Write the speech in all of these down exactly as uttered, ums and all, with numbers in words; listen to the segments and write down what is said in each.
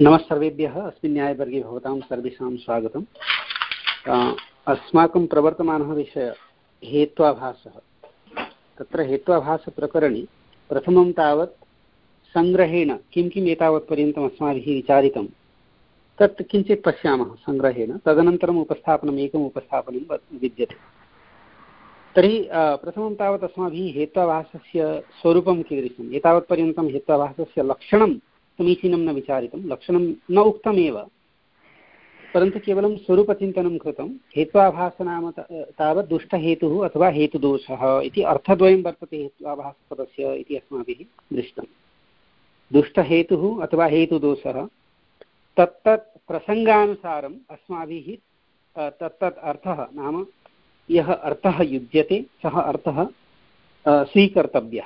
नमः सर्वेभ्यः। अस्मिन् न्यायवर्गे भवतां सर्वेषां स्वागतम्। अस्माकं प्रवर्तमानः विषयः हेत्वाभासः। तत्र हेत्वाभासप्रकरणे प्रथमं तावत् सङ्ग्रहेण किं किम् एतावत्पर्यन्तम् अस्माभिः विचारितं तत् किञ्चित् पश्यामः सङ्ग्रहेण। तदनन्तरम् उपस्थापनम् एकम् उपस्थापनं विद्यते। तर्हि प्रथमं तावत् अस्माभिः हेत्वाभासस्य स्वरूपं कीदृशम्, एतावत्पर्यन्तं हेत्वाभासस्य लक्षणं समीचीनं न विचारितं, लक्षणं न उक्तमेव, परन्तु केवलं स्वरूपचिन्तनं कृतं। हेत्वाभास नाम तावत् दुष्टहेतुः अथवा हेतुदोषः इति अर्थद्वयं वर्तते हेत्वाभासपदस्य इति अस्माभिः दृष्टं। दुष्टहेतुः अथवा हेतुदोषः तत्तत् प्रसङ्गानुसारम् अस्माभिः तत्तत् अर्थः नाम यः अर्थः युज्यते सः अर्थः स्वीकर्तव्यः।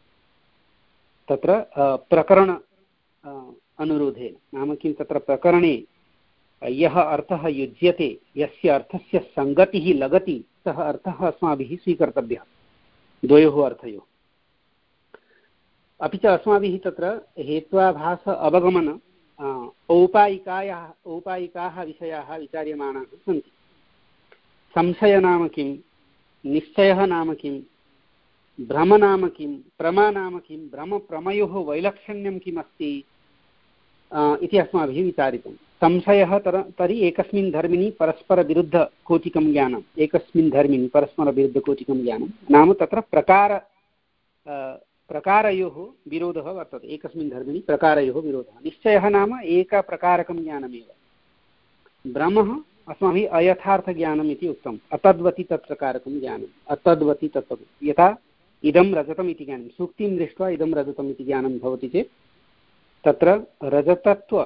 तत्र प्रकरण अनुरोधेन नाम किं, तत्र प्रकरणे यः अर्थः युज्यते, यस्य अर्थस्य सङ्गतिः लगति, सः अर्थः अस्माभिः स्वीकर्तव्यः द्वयोः अर्थयोः। अपि च अस्माभिः तत्र हेत्वाभास अवगमन औपायिकायाः औपायिकाः विषयाः विचार्यमाणाः सन्ति। संशय नाम किं, निश्चयः नाम किं, भ्रम नाम किं, प्रमा नाम किं, भ्रमप्रमयोः वैलक्षण्यं किम् अस्ति इति अस्माभिः विचारितं। संशयः तर तर्हि एकस्मिन् धर्मिणि परस्परविरुद्धकोटिकं ज्ञानम्, एकस्मिन् धर्मिणि परस्परविरुद्धकोटिकं ज्ञानं नाम तत्र प्रकार प्रकारयोः विरोधः वर्तते। एकस्मिन् धर्मिणि प्रकारयोः विरोधः। निश्चयः नाम एकप्रकारकं ज्ञानमेव। भ्रमः अस्माभिः अयथार्थज्ञानम् इति उक्तम्। अतद्वति तत्प्रकारकं ज्ञानम्, अतद्वति तत्तद्। यथा इदं रजतम् इति ज्ञानं, सूक्तिं दृष्ट्वा इदं रजतम् इति ज्ञानं भवति चेत् तत्र रजतत्व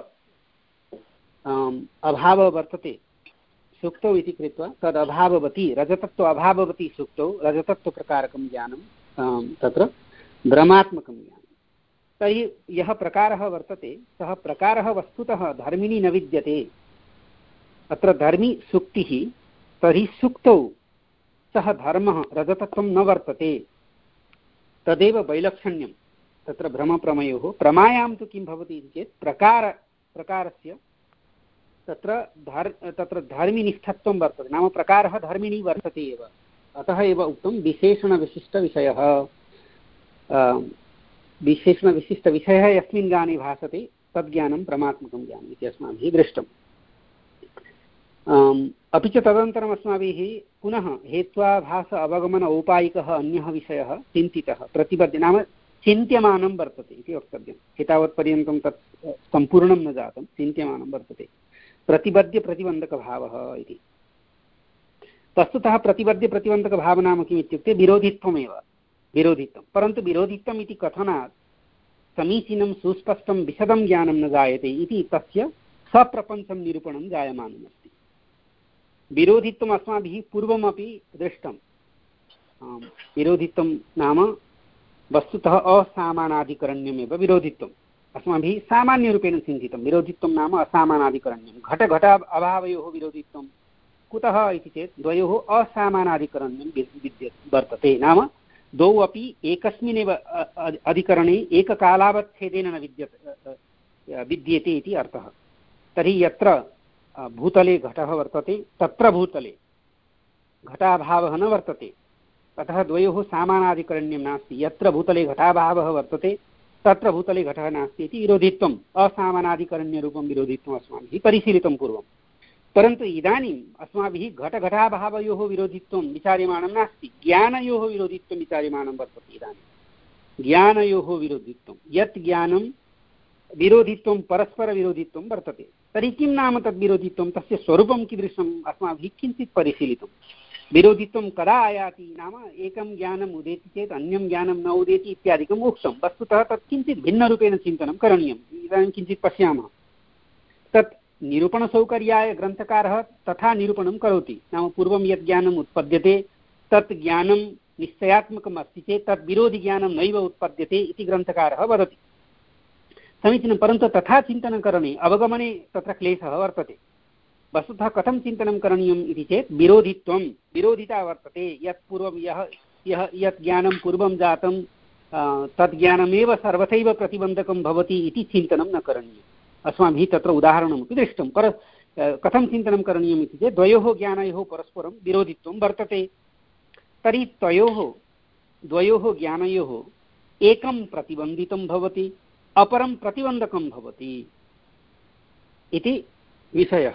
अभावः वर्तते सूक्तौ इति कृत्वा तद् अभाववती, रजतत्व अभाववती सूक्तौ रजतत्वप्रकारकं ज्ञानं तत्र भ्रमात्मकं ज्ञानं। तर्हि यः प्रकारः वर्तते सः प्रकारः वस्तुतः धर्मिणि न विद्यते। अत्र धर्मी सूक्तिः, तर्हि सूक्तौ सः धर्मः रजतत्वं न वर्तते, तदेव वैलक्षण्यं तत्र भ्रमप्रमयोः। प्रमायां तु किं भवति इति चेत् प्रकार प्रकारस्य तत्र धर् तत्र धर्मिनिष्ठत्वं वर्तते, नाम प्रकारः धर्मिणि वर्तते एव। अतः एव उक्तं विशेषणविशिष्टविषयः। विशेषणविशिष्टविषयः यस्मिन् ज्ञाने भासते तद्ज्ञानं प्रमात्मकं ज्ञानम् इति अस्माभिः दृष्टम्। अपि च तदनन्तरम् अस्माभिः पुनः हेत्वाभास अवगमन औपायिकः अन्यः विषयः चिन्तितः, प्रतिपद्य नाम चिन्त्यमानं वर्तते इति वक्तव्यम्। एतावत्पर्यन्तं तत् सम्पूर्णं न जातं, चिन्त्यमानं वर्तते। प्रतिबद्ध्यप्रतिबन्धकभावः इति। वस्तुतः प्रतिबद्ध्यप्रतिबन्धकभावः नाम किम् इत्युक्ते विरोधित्वमेव, विरोधित्वं। परन्तु विरोधित्वम् इति कथनात् समीचीनं सुस्पष्टं विशदं ज्ञानं न जायते इति तस्य सप्रपञ्चं निरूपणं जायमानमस्ति। विरोधित्वम् अस्माभिः पूर्वमपि दृष्टं। विरोधित्वं नाम वस्तुतः असामानाधिकरण्यमेव विरोधित्वम्। अस्माभिः सामान्यरूपेण चिन्तितं। विरोधित्वं नाम असामानाधिकरण्यं। घटघट अभावयोः विरोधित्वं कुतः इति चेत् द्वयोः असामानाधिकरण्यं विद्यते वर्तते, नाम द्वौ अपि एकस्मिन्नेव अधिकरणे एककालावच्छेदेन न विद्यते विद्यते इति अर्थः। तर्हि यत्र भूतले घटः वर्तते तत्र भूतले घटाभावः न वर्तते, अतः द्वयोः सामानाधिकरण्यं नास्ति। यत्र भूतले घटाभावः वर्तते तत्र भूतले घटः नास्ति इति विरोधित्वम्, असामानाधिकरण्यरूपं विरोधित्वम् अस्माभिः परिशीलितं पूर्वं। परन्तु इदानीम् अस्माभिः घटघटाभावयोः विरोधित्वं विचार्यमाणं नास्ति, ज्ञानयोः विरोधित्वं विचार्यमाणं वर्तते। इदानीं ज्ञानयोः विरोधित्वं, यत् ज्ञानं विरोधित्वं परस्परविरोधित्वं वर्तते, तर्हि किं नाम तद्विरोधित्वं, तस्य स्वरूपं कीदृशम् अस्माभिः किञ्चित् परिशीलितं। विरोधित्वं कदा आयाति नाम एकं ज्ञानम् उदेति चेत् अन्यं ज्ञानं न उदेति इत्यादिकम् उक्तं। वस्तुतः तत् किञ्चित् भिन्नरूपेण चिन्तनं करणीयम्। इदानीं किञ्चित् पश्यामः। तत् निरूपणसौकर्याय ग्रन्थकारः तथा निरूपणं करोति, नाम पूर्वं यत् ज्ञानम् उत्पद्यते तत् ज्ञानं निश्चयात्मकम् अस्ति चेत् तद् विरोधिज्ञानं नैव उत्पद्यते इति ग्रन्थकारः वदति। समीचीनं, परन्तु तथा चिन्तनकरणे अवगमने तत्र क्लेशः वर्तते। वस्तुतः कथं चिन्तनं करणीयम् इति चेत् विरोधित्वं विरोधिता वर्तते। यत् पूर्वं यः यः यत् ज्ञानं पूर्वं जातं तद् ज्ञानमेव सर्वथैव प्रतिबन्धकं भवति इति चिन्तनं न करणीयम्। अस्माभिः तत्र उदाहरणमपि दृष्टं। पर कथं चिन्तनं करणीयम् इति चेत् द्वयोः ज्ञानयोः परस्परं विरोधित्वं वर्तते। तर्हि तयोः द्वयोः ज्ञानयोः एकं प्रतिबन्धितं भवति, अपरं प्रतिबन्धकं भवति इति विषयः।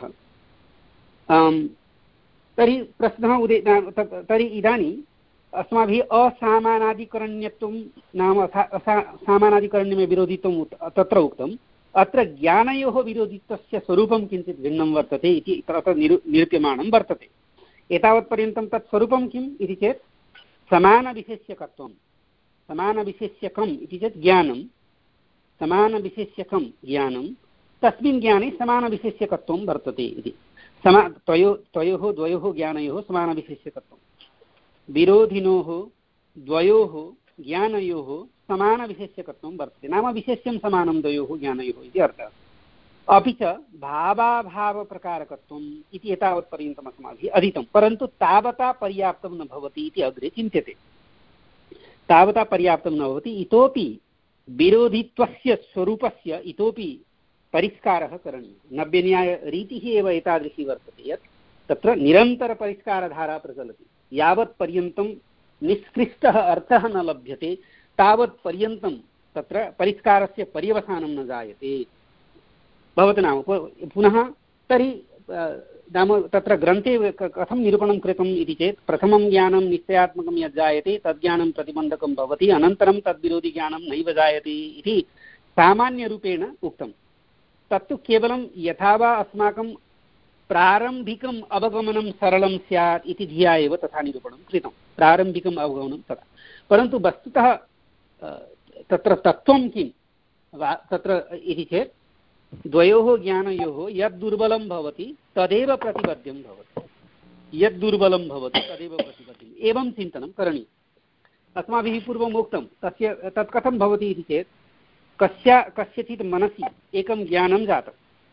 तर्हि प्रश्नः उदे तर्हि इदानीम् अस्माभिः असामानादिकरण्यत्वं नाम सामानादिकरण्यमे विरोधित्वं तत्र उक्तम्। अत्र ज्ञानयोः विरोधित्वस्य स्वरूपं किञ्चित् भिन्नं वर्तते इति तत्र निरू निरूप्यमाणं वर्तते। एतावत्पर्यन्तं तत् स्वरूपं किम् इति चेत् समानविशेष्यकत्वं। समानविशेष्यकम् इति चेत् ज्ञानं, समानविशेष्यकं ज्ञानं, तस्मिन् ज्ञाने समानविशेष्यकत्वं वर्तते इति। समा तयो तयोः द्वयोः ज्ञानयोः समानविशेष्यकत्वं, विरोधिनोः द्वयोः ज्ञानयोः समानविशेष्यकत्वं वर्तते, नाम विशेष्यं समानं द्वयोः ज्ञानयोः इति अर्थः। अपि च भावाभावप्रकारकत्वम् इति एतावत्पर्यन्तम् अस्माभिः अधीतं, परन्तु तावता पर्याप्तं न भवति इति अग्रे चिन्त्यते। तावता पर्याप्तं न भवति, इतोपि विरोधित्वस्य स्वरूपस्य इतोपि परिष्कारः करणीयः। नव्यन्यायरीतिः एव एतादृशी वर्तते यत् तत्र निरन्तरपरिष्कारधारा प्रचलति। यावत्पर्यन्तं निष्कृष्टः अर्थः न लभ्यते तावत्पर्यन्तं तत्र परिष्कारस्य पर्यवसानं न जायते। भवतु नाम पुनः तर्हि नाम तत्र ग्रन्थे कथं निरूपणं कृतम् इति चेत् प्रथमं ज्ञानं निश्चयात्मकं यद् जायते तद्ज्ञानं प्रतिबन्धकं भवति, अनन्तरं तद्विरोधि ज्ञानं नैव जायते इति सामान्यरूपेण उक्तं। तत्तु केवलं यथा वा अस्माकं प्रारम्भिकम् अवगमनं सरलं स्यात् इति धिया एव तथा निरूपणं कृतं, प्रारम्भिकम् अवगमनं तथा। परन्तु वस्तुतः तत्र तत्त्वं किं तत्र इति चेत् द्वयोः ज्ञानयोः यद् दुर्बलं भवति तदेव प्रतिपद्यं भवति, यद् दुर्बलं भवति तदेव प्रतिपद्यम्, एवं चिन्तनं करणीयम्। अस्माभिः पूर्वम् उक्तं तस्य तत् कथं भवति इति चेत् कस्य कस्यचित् मनसि एकं ज्ञानं जातं,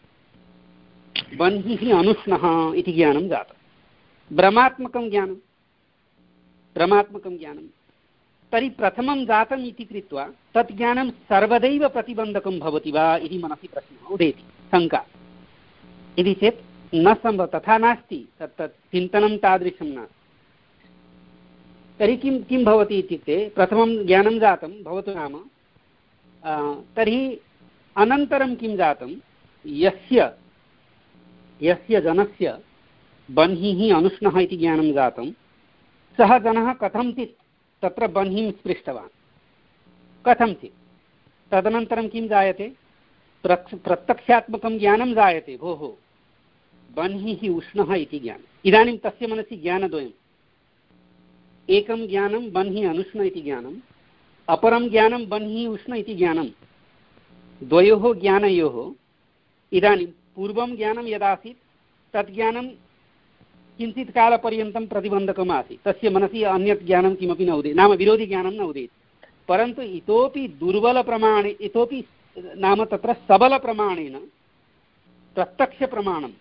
बन्हिः अनुष्णः इति ज्ञानं जातं, भ्रमात्मकं ज्ञानं, भ्रमात्मकं ज्ञानं। तर्हि प्रथमं जातम् इति कृत्वा तत् ज्ञानं सर्वदैव प्रतिबन्धकं भवति वा इति मनसि प्रश्नः उदेति, शङ्का। इति चेत् न सम्भव, तथा नास्ति, तत् तत् चिन्तनं तादृशं नास्ति। तर्हि किं किं भवति इत्युक्ते प्रथमं ज्ञानं जातं भवतु नाम, तर्हि अनन्तरं किं जातं, यस्य यस्य जनस्य बन्हिः अनुष्णः इति ज्ञानं जातं सः जनः कथंचित् तत्र बन्हिं स्पृष्टवान्, कथंचित्। तदनन्तरं किं जायते, प्रत्यक्षात्मकं ज्ञानं जायते, भोः बन्हिः उष्णः इति ज्ञानम्। इदानीं तस्य मनसि ज्ञानद्वयम्, एकं ज्ञानं बन्हिः अनुष्ण इति ज्ञानम्, अपरं ज्ञानं बन्हिः उष्ण इति ज्ञानं। द्वयोः ज्ञानयोः इदानीं पूर्वं ज्ञानं यदासीत् तद् ज्ञानं किञ्चित् कालपर्यन्तं प्रतिबन्धकम् आसीत्, तस्य मनसि अन्यत् ज्ञानं किमपि न उदेति, नाम विरोधिज्ञानं न उदेति। परन्तु इतोपि दुर्बलप्रमाणे, इतोपि नाम तत्र सबलप्रमाणेन प्रत्यक्षप्रमाणं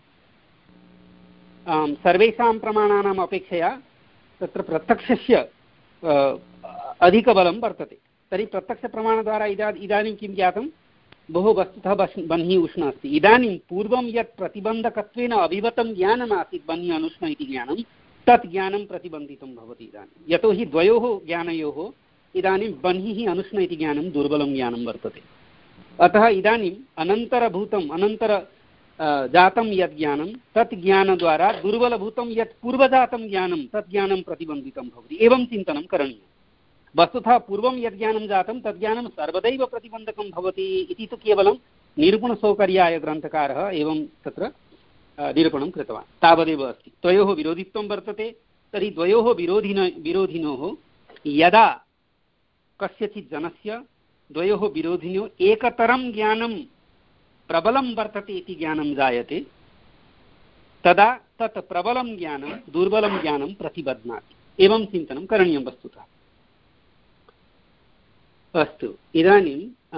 सर्वेषां प्रमाणानाम् अपेक्षया तत्र प्रत्यक्षस्य अधिकबलं वर्तते। तर्हि प्रत्यक्षप्रमाणद्वारा इदा इदानीं किं जातं, बहु वस्तुतः बन्हिः उष्ण अस्ति। इदानीं पूर्वं यत् प्रतिबन्धकत्वेन अभिवतं ज्ञानम् आसीत् बन्हिः अनुष्ण इति ज्ञानं, तत् ज्ञानं प्रतिबन्धितं भवति इदानीं, यतोहि द्वयोः ज्ञानयोः इदानीं बन्हिः अनुष्ण इति ज्ञानं दुर्बलं ज्ञानं वर्तते। अतः इदानीम् अनन्तरभूतम् अनन्तर जातं यद् ज्ञानं तत् ज्ञानद्वारा दुर्बलभूतं यत् पूर्वजातं ज्ञानं तत् ज्ञानं प्रतिबन्धितं भवति, एवं चिन्तनं करणीयम्। वस्तुतः पूर्वं यद् ज्ञानं जातं तद् ज्ञानं सर्वदैव प्रतिबन्धकं भवति इति तु केवलं निरूपणसौकर्याय ग्रन्थकारः एवं तत्र निरूपणं कृतवान्, तावदेव अस्ति। द्वयोः विरोधित्वं वर्तते, तर्हि द्वयोः विरोधिन विरोधिनोः यदा कस्यचित् जनस्य द्वयोः विरोधिनोः एकतरं ज्ञानं प्रबलं वर्तते इति ज्ञानं जायते, तदा तत् प्रबलं ज्ञानं दुर्बलं ज्ञानं प्रतिबध्नाति, एवं चिन्तनं करणीयं वस्तुतः। अस्तु, इदानीं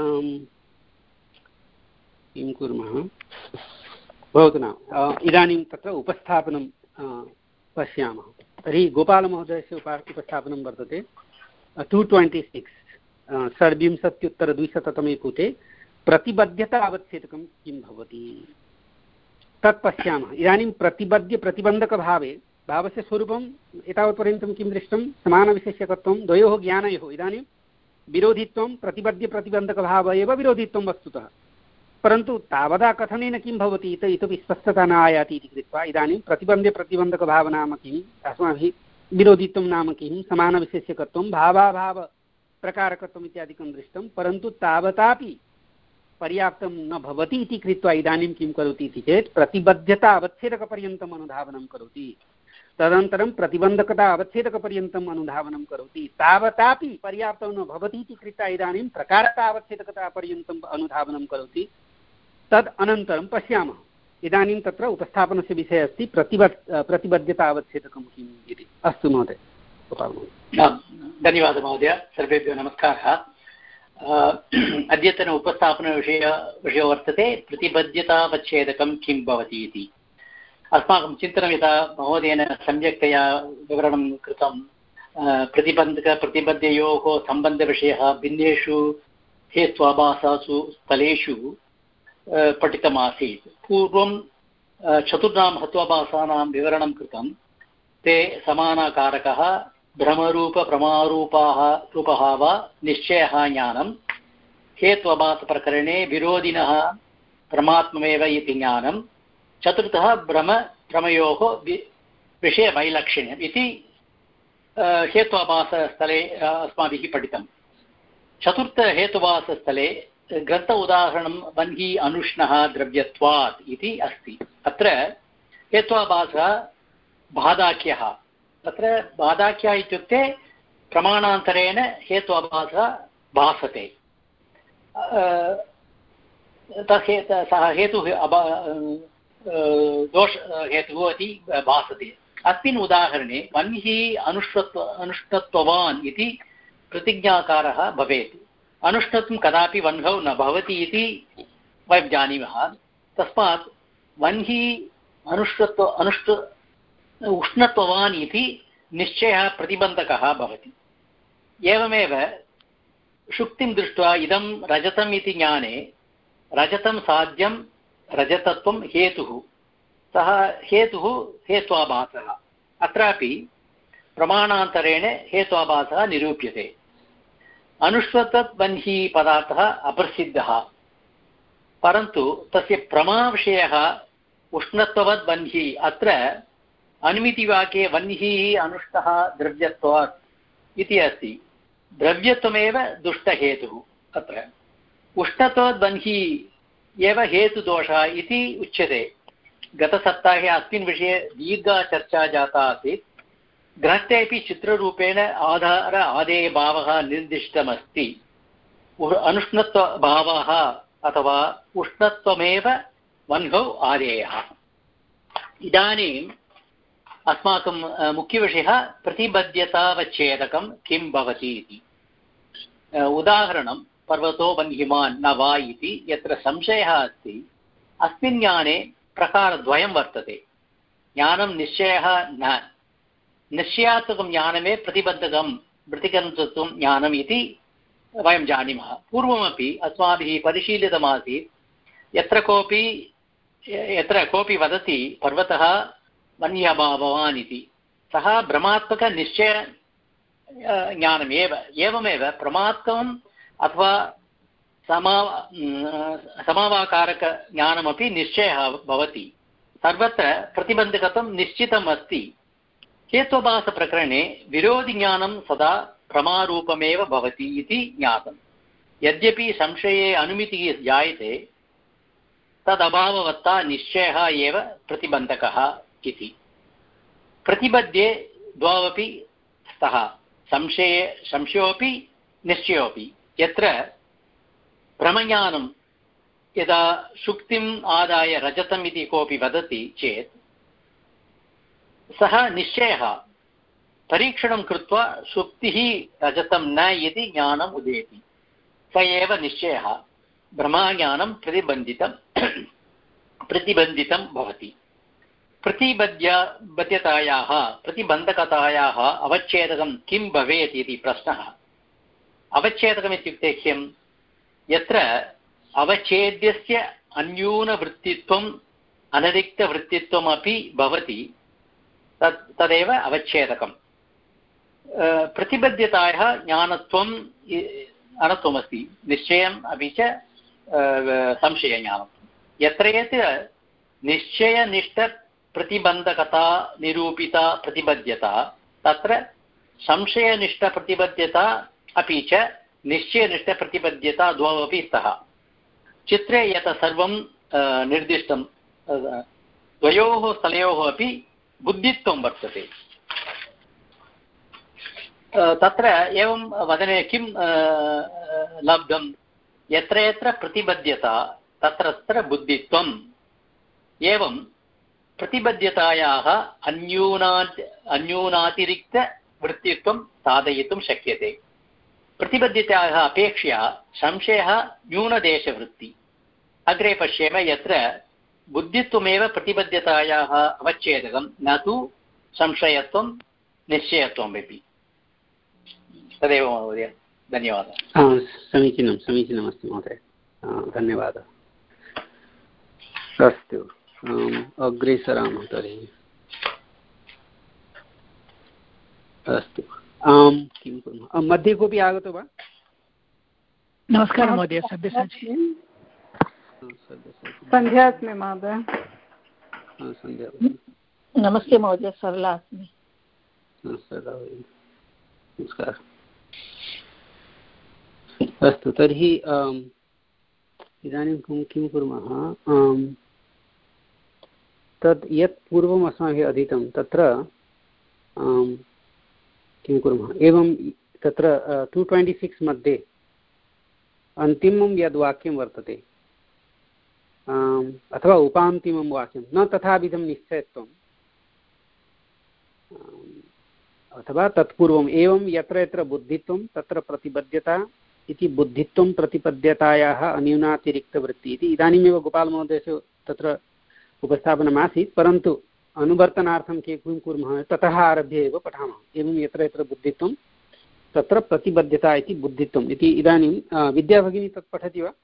किं कुर्मः, भवतु नाम इदानीं तत्र उपस्थापनं पश्यामः। तर्हि गोपालमहोदयस्य उप उपस्थापनं वर्तते टु ट्वेण्टि सिक्स् षड्विंशत्युत्तरद्विशततमे पुटे प्रतिबद्धता अवच्छेदकं किं भवति तत् पश्यामः। इदानीं प्रतिबद्ध प्रतिबन्धकभावे भावस्य स्वरूपम् एतावत्पर्यन्तं किं दृष्टं समानविशेष्यकत्वं द्वयोः ज्ञानयोः। इदानीं विरोधित्वं प्रतिबद्ध प्रतिबन्धकभाव एव विरोधित्वं वस्तुतः, परन्तु तावदा कथनेन किं भवति इत इतोपि स्पष्टता न आयाति इति कृत्वा इदानीं प्रतिबन्धे प्रतिबन्धकभाव नाम किम्, अस्माभिः विरोधित्वं नाम किं, समानविशेष्यकत्वं भावाभावप्रकारकत्वम् इत्यादिकं दृष्टं, परन्तु तावतापि पर्याप्तं न भवति इति कृत्वा इदानीं किं करोति इति चेत् प्रतिबद्धता अवच्छेदकपर्यन्तम् अनुधावनं करोति, तदनन्तरं प्रतिबन्धकता अवच्छेदकपर्यन्तम् अनुधावनं करोति, तावतापि पर्याप्तं न भवति इति कृत्वा इदानीं प्रकारता अवच्छेदकतापर्यन्तम् अनुधावनं करोति। तद् अनन्तरं पश्यामः। इदानीं तत्र उपस्थापनस्य विषयः अस्ति प्रतिबद्ध प्रतिबद्धता अवच्छेदकं किम् इति। अस्तु महोदय, धन्यवादः महोदय, सर्वेभ्यो नमस्कारः। अद्यतन उपस्थापनविषय विषयो वर्तते प्रतिबद्धतावच्छेदकं किं भवति इति। अस्माकं चिन्तनं यथा महोदयेन सम्यक्तया विवरणं कृतं, प्रतिबन्धकप्रतिबद्धयोः सम्बन्धविषयः भिन्नेषु हेत्वाभासासु स्थलेषु पठितमासीत्। पूर्वं चतुर्णां हेत्वाभासानां विवरणं कृतं। ते समानाकारकः, भ्रमरूपप्रमारूपाः रूपः वा निश्चयः ज्ञानं, हेत्वाभासप्रकरणे विरोधिनः परमात्ममेव इति ज्ञानं, चतुर्थः भ्रम भ्रमयोः विषयवैलक्षण्यम् इति हेत्वाभासस्थले अस्माभिः पठितं। चतुर्थहेतुभासस्थले ग्रन्थ उदाहरणं वह्नि अनुष्णः द्रव्यत्वात् इति अस्ति। अत्र हेत्वाभासः बाधाख्यः। तत्र बाधाख्यः इत्युक्ते प्रमाणान्तरेण हेत्वाभासः भासते। सः हेतुः दोष हेतुः इति भासते। अस्मिन् उदाहरणे वह्नि अनुष्ठत्व अनुष्ठत्ववान् इति प्रतिज्ञाकारः भवेत्। अनुष्ठत्वं कदापि वह्नौ न भवति इति वयं जानीमः। तस्मात् वह्नि अनुष्ठत्व अनुष्ठ उष्णत्ववान् इति निश्चयः प्रतिबन्धकः भवति। एवमेव शुक्तिं दृष्ट्वा इदं रजतम् इति ज्ञाने रजतं साध्यं रजतत्वं हेतुः, सः हेतुः हेत्वाभासः। अत्रापि प्रमाणान्तरेण हेत्वाभासः निरूप्यते। अनुष्ठत्वत् वह्नि पदार्थः अप्रसिद्धः, परन्तु तस्य प्रमाविषयः उष्णत्ववद् वह्नि। अत्र अनुमितिवाक्ये वह्निः अनुष्ठः द्रव्यत्वात् इति अस्ति। द्रव्यत्वमेव दुष्टहेतुः। अत्र उष्णत्वाद् वह्नि एव हेतुदोषः इति उच्यते। गतसप्ताहे अस्मिन् विषये दीर्घा चर्चा जाता आसीत्। ग्रन्थेऽपि चित्ररूपेण आधार आदेयभावः निर्दिष्टमस्ति। अनुष्णत्वभावः अथवा उष्णत्वमेव वह्नौ आदेयः। इदानीम् अस्माकं मुख्यविषयः प्रतिबद्धतावच्छेदकं किं भवति इति। उदाहरणं पर्वतो वह्निमान् न वा इति यत्र संशयः अस्ति, अस्मिन् ज्ञाने प्रकारद्वयं वर्तते। ज्ञानं निश्चयः न, निश्चयात्मकं ज्ञानमे प्रतिबद्धकं प्रतिबन्धकत्वं ज्ञानम् इति वयं जानीमः। पूर्वमपि अस्माभिः परिशीलितमासीत्। यत्र कोऽपि यत्र कोऽपि वदति पर्वतः वह्न्यभावान् इति, सः भ्रमात्मकनिश्चय ज्ञानमेव। एवमेव प्रमात्मकम् अथवा समा समावाकारकज्ञानमपि निश्चयः भवति। सर्वत्र प्रतिबन्धकत्वं निश्चितम् अस्ति। हेत्वाभासप्रकरणे विरोधिज्ञानं सदा प्रमारूपमेव भवति इति ज्ञातं। यद्यपि संशये अनुमितिः जायते, तदभाववत्ता निश्चयः एव प्रतिबन्धकः इति। प्रतिबद्धे द्वावपि स्तः, संशये संशयोऽपि निश्चयोऽपि। यत्र भ्रमज्ञानं यदा शुक्तिम् आदाय रजतम् इति कोऽपि वदति चेत् सः निश्चयः परीक्षणं कृत्वा शुक्तिः रजतं न इति ज्ञानम् उदेति, स एव निश्चयः। भ्रमज्ञानं प्रतिबन्धितं प्रतिबन्धितं भवति। प्रतिबद्ध बद्धतायाः प्रतिबन्धकतायाः अवच्छेदकं किं भवेत् इति प्रश्नः। अवच्छेदकम् इत्युक्ते किं? यत्र अवच्छेद्यस्य अन्यूनवृत्तित्वम् अनतिरिक्तवृत्तित्वमपि भवति, तत् तदेव अवच्छेदकम्। प्रतिबद्धतायाः ज्ञानत्वम् अनत्वमस्ति, निश्चयम् अपि च संशयज्ञानम्। यत्र यत्र निश्चयनिष्ठप्रतिबन्धकता निरूपिता प्रतिबद्धता, तत्र संशयनिष्ठप्रतिबद्धता अपि च निश्चयनिष्ठप्रतिबद्धता द्वौ अपि स्तः। चित्रे यत् सर्वं निर्दिष्टं द्वयोः स्थलयोः अपि बुद्धित्वं वर्तते। तत्र एवं वदने किं लब्धं, यत्र यत्र प्रतिबद्धता तत्र तत्र बुद्धित्वम्। एवं प्रतिबद्धतायाः अन्यूनात् अन्यूनातिरिक्तवृत्तित्वं साधयितुं शक्यते। प्रतिबद्धतायाः अपेक्षया संशयः न्यूनदेशवृत्ति। अग्रे पश्येम, यत्र बुद्धित्वमेव प्रतिबद्धतायाः अवच्छेदकं, न तु संशयत्वं निश्चयत्वम् अपि। तदेव महोदय, धन्यवादः। समीचीनं समीचीनमस्ति महोदय, धन्यवादः। अस्तु, अग्रे सरामः तर्हि। अस्तु, आं किं कुर्मः? मध्ये कोऽपि आगतो वा? नमस्कारः महोदय, सन्ध्या अस्मि महोदय। सन्ध्या, नमस्ते महोदय, सरला अस्मि। नमस्कारः। अस्तु, तर्हि इदानीं किं कुर्मः? तद् यत् पूर्वम् अस्माभिः अधीतं तत्र किं कुर्मः? एवं तत्र टु ट्वेण्टि सिक्स् मध्ये अन्तिमं यद् वाक्यं वर्तते अथवा उपान्तिमं वाक्यं, न तथाविधं निश्चयत्वम्, अथवा तत्पूर्वम् एवं यत्र यत्र बुद्धित्वं तत्र प्रतिबद्धता इति बुद्धित्वं प्रतिपद्यतायाः अन्यूनातिरिक्तवृत्ति इति इदानीमेव गोपालमहोदयस्य तत्र उपस्थापनमासीत्, परन्तु अनुवर्तनार्थं के किं कुर्मः, ततः आरभ्य एव पठामः। एवं यत्र यत्र बुद्धित्वं तत्र प्रतिबद्धता इति बुद्धित्वम् इति। इदानीं विद्याभगिनी तत् पठति वा?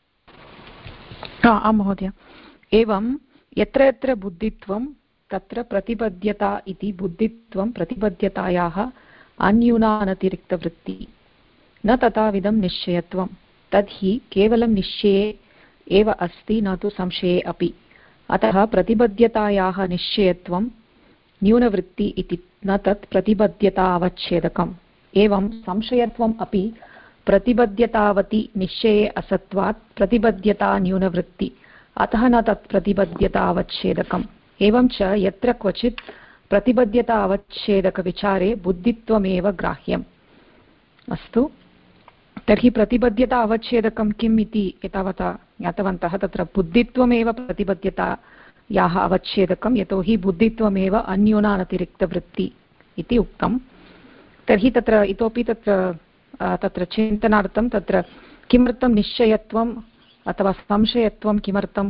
आं महोदय। एवं यत्र यत्र बुद्धित्वं तत्र प्रतिबद्धता इति बुद्धित्वं प्रतिबद्धतायाः अन्यूनानतिरिक्तवृत्ति, न तथाविधं निश्चयत्वं, तर्हि केवलं निश्चये एव अस्ति, न तु संशये अपि। अतः प्रतिबद्धतायाः निश्चयत्वं न्यूनवृत्ति इति, न तत् प्रतिबद्धता अवच्छेदकम्। एवं संशयत्वम् अपि प्रतिबद्धतावति निश्चये असत्वात् प्रतिबद्धता न्यूनवृत्ति, अतः न तत् प्रतिबद्धता अवच्छेदकम्। एवं च यत्र क्वचित् प्रतिबद्धता अवच्छेदकविचारे बुद्धित्वमेव ग्राह्यम्। अस्तु, तर्हि प्रतिबद्धता अवच्छेदकं किम् इति एतावता ज्ञातवन्तः। तत्र बुद्धित्वमेव प्रतिबद्धतायाः अवच्छेदकं, यतोहि बुद्धित्वमेव अन्यूनानतिरिक्तवृत्ति इति उक्तं। तर्हि तत्र इतोपि तत्र तत्र चिन्तनार्थं तत्र किमर्थं निश्चयत्वम् अथवा संशयत्वं किमर्थं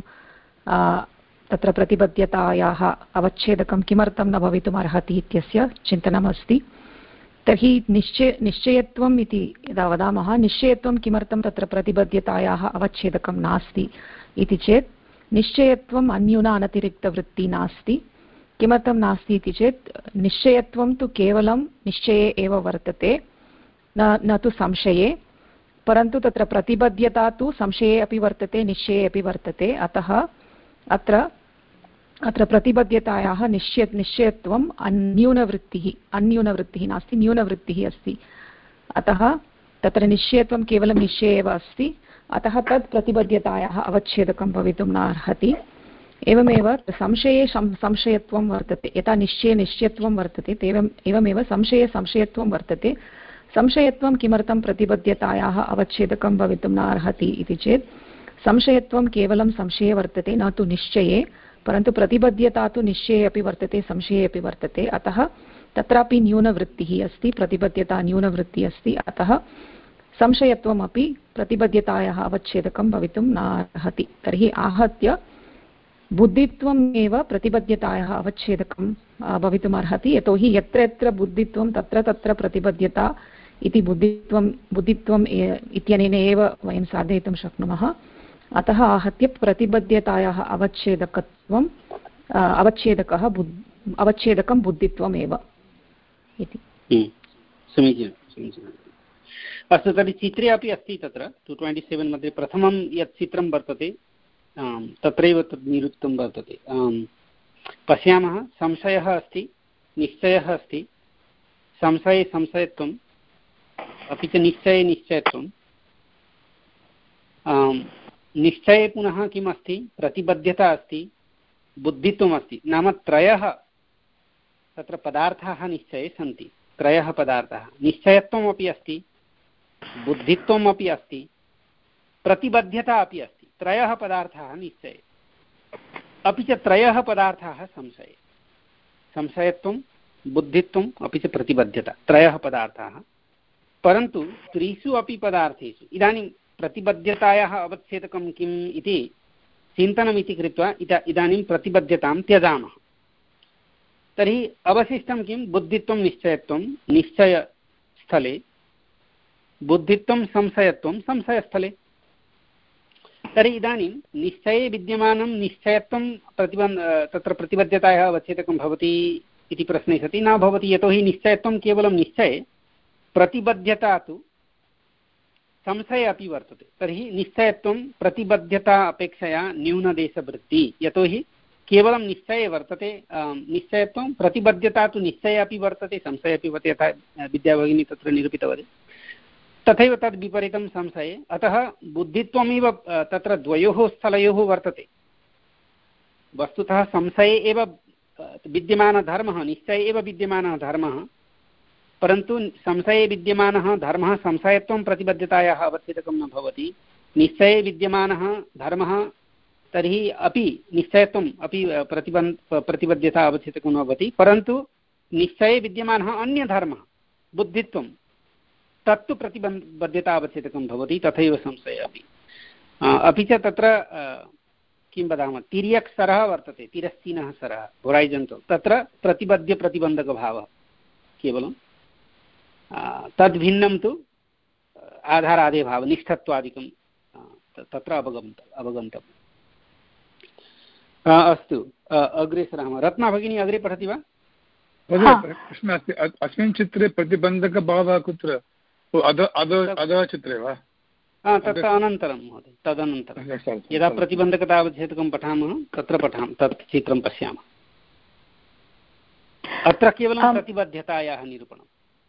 तत्र प्रतिबद्धतायाः अवच्छेदकं किमर्थं न भवितुमर्हति इत्यस्य चिन्तनमस्ति। तर्हि निश्चय निश्चयत्वम् इति यदा वदामः, निश्चयत्वं किमर्थं तत्र प्रतिबद्धतायाः अवच्छेदकं नास्ति इति चेत्, निश्चयत्वम् अन्यूना अनतिरिक्तवृत्ति नास्ति। किमर्थं नास्ति इति चेत्, निश्चयत्वं तु केवलं निश्चये एव वर्तते, न न तु संशये, परन्तु तत्र प्रतिबद्धता तु संशये अपि वर्तते निश्चये अपि वर्तते। अतः अत्र अत्र प्रतिबद्धतायाः निश्चय निश्चयत्वम् अन्यूनवृत्तिः अन्यूनवृत्तिः नास्ति, न्यूनवृत्तिः अस्ति। अतः तत्र निश्चयत्वं केवलं निश्चये एव अस्ति, अतः तत् प्रतिबद्धतायाः अवच्छेदकं भवितुं न अर्हति। एवमेव संशये संशयत्वं वर्तते, यथा निश्चये निश्चयत्वं वर्तते एवम् एवमेव संशये संशयत्वं वर्तते। संशयत्वं किमर्थं प्रतिबद्धतायाः अवच्छेदकं भवितुं न अर्हति इति चेत्, संशयत्वं केवलं संशये वर्तते, न तु निश्चये, परन्तु प्रतिबद्धता तु निश्चये अपि वर्तते संशये अपि वर्तते। अतः तत्रापि न्यूनवृत्तिः अस्ति, प्रतिबद्धता न्यूनवृत्तिः अस्ति। अतः संशयत्वमपि प्रतिबद्धतायाः अवच्छेदकं भवितुं न अर्हति। तर्हि आहत्य बुद्धित्वमेव प्रतिबद्धतायाः अवच्छेदकं भवितुमर्हति, यतोहि यत्र यत्र बुद्धित्वं तत्र तत्र प्रतिबद्धता इति बुद्धित्वं बुद्धित्वम् इत्यनेन एव वयं साधयितुं शक्नुमः। अतः आहत्य प्रतिबद्धतायाः अवच्छेदकत्वम् अवच्छेदकः बुद् अवच्छेदकं बुद्धित्वमेव इति। समीचीनं समीचीनम्। अस्तु, तर्हि चित्रे अपि अस्ति तत्र टु ट्वेण्टि सेवेन् मध्ये प्रथमं यत् चित्रं वर्तते तत्रैव तद् निरुक्तं वर्तते। पश्यामः, संशयः अस्ति, निश्चयः अस्ति, संशये संशयत्वम् अपि च निश्चये निश्चयत्वं। निश्चये पुनः किम् अस्ति? प्रतिबद्धता अस्ति, बुद्धित्वम् अस्ति। नाम त्रयः तत्र पदार्थाः निश्चये सन्ति, त्रयः पदार्थाः। निश्चयत्वम् अपि अस्ति, बुद्धित्वम् अपि अस्ति, प्रतिबद्धता अपि अस्ति। त्रयः पदार्थाः निश्चये, अपि च त्रयः पदार्थाः संशये। संशयत्वं, बुद्धित्वम् अपि च प्रतिबद्धता, त्रयः पदार्थाः। परन्तु त्रिषु अपि पदार्थेषु इदानीं प्रतिबद्धतायाः अवच्छेदकं किम् इति चिन्तनमिति कृत्वा इदा इदानीं प्रतिबद्धतां त्यजामः। तर्हि अवशिष्टं किं? बुद्धित्वं, निश्चयत्वं निश्चयस्थले, बुद्धित्वं संशयत्वं संशयस्थले। तर्हि इदानीं निश्चये विद्यमानं निश्चयत्वं प्रतिबन्ध तत्र प्रतिबद्धतायाः अवच्छेदकं भवति इति प्रश्ने सति न भवति, यतोहि निश्चयत्वं केवलं निश्चये, प्रतिबद्धता तु संशये अपि वर्तते। तर्हि निश्चयत्वं प्रतिबद्धता अपेक्षया न्यूनदेशवृत्ति, यतोहि केवलं निश्चये वर्तते। निश्चयत्वं, प्रतिबद्धता तु निश्चये अपि वर्तते, संशये अपि वर्तते, यथा विद्याभगिनी तत्र निरूपितवती। तथैव तद् विपरीतं संशये। अतः बुद्धित्वमेव तत्र द्वयोः स्थलयोः वर्तते। वस्तुतः संशये एव विद्यमानधर्मः, निश्चये एव विद्यमानः धर्मः, परन्तु संशये विद्यमानः धर्मः संशयत्वं प्रतिबद्धतायाः अवच्छेदकं न भवति। निश्चये विद्यमानः धर्मः तर्हि अपि निश्चयत्वम् अपि प्रतिबन्ध प्रतिबद्धता अवच्छेदकं न भवति, परन्तु निश्चये विद्यमानः अन्यधर्मः बुद्धित्वं तत्तु प्रतिबद्धता अवच्छेदकं भवति। तथैव संशये अपि। अपि च तत्र किं वदामः, तिर्यक् सरः वर्तते, तिरस्सीनः सरः, होरैजन्टल्, तत्र प्रतिबद्ध्यप्रतिबन्धकभावः केवलं। तद्भिन्नं तु आधारादेभावः, निष्ठत्वादिकं तत्र अवगन्तव्यम् अवगन्तव्यम्। अस्तु, अग्रे सरामः। रत्ना भगिनी अग्रे पठति वा? प्रश्नः अस्ति, अस्मिन् चित्रे प्रतिबन्धकभावः कुत्र? अधः चित्रे वा? तत्र अनन्तरं महोदय, तदनन्तरं यदा प्रतिबन्धकता अवच्छेदकं पठामः तत्र पठामः, तत् चित्रं पश्यामः। अत्र केवलं प्रतिबद्धतायाः निरूपणम्।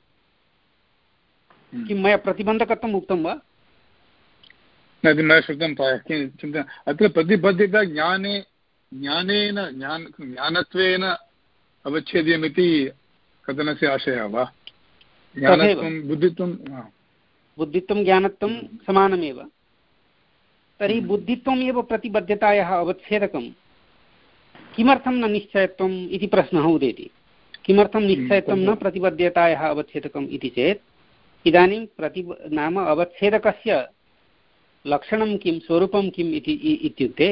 किं मया प्रतिबन्धकत्वम् उक्तं वा? न, मया श्रुतं प्रायः। चिन्ता, अत्र प्रतिबद्धता ज्ञाने ज्ञानेन ज्ञान ज्ञानत्वेन अवच्छेद्यमिति कथनस्य आशयः वा? ज्ञानत्वं बुद्धित्वं बुद्धित्वं ज्ञानत्वं समानमेव। तर्हि बुद्धित्वमेव प्रतिबद्धतायाः अवच्छेदकं, किमर्थं न निश्चयत्वम् इति प्रश्नः उदेति। किमर्थं निश्चयत्वं न प्रतिबद्धतायाः अवच्छेदकम् इति चेत् इदानीं प्रति नाम अवच्छेदकस्य लक्षणं किं, स्वरूपं किम् इति इत्युक्ते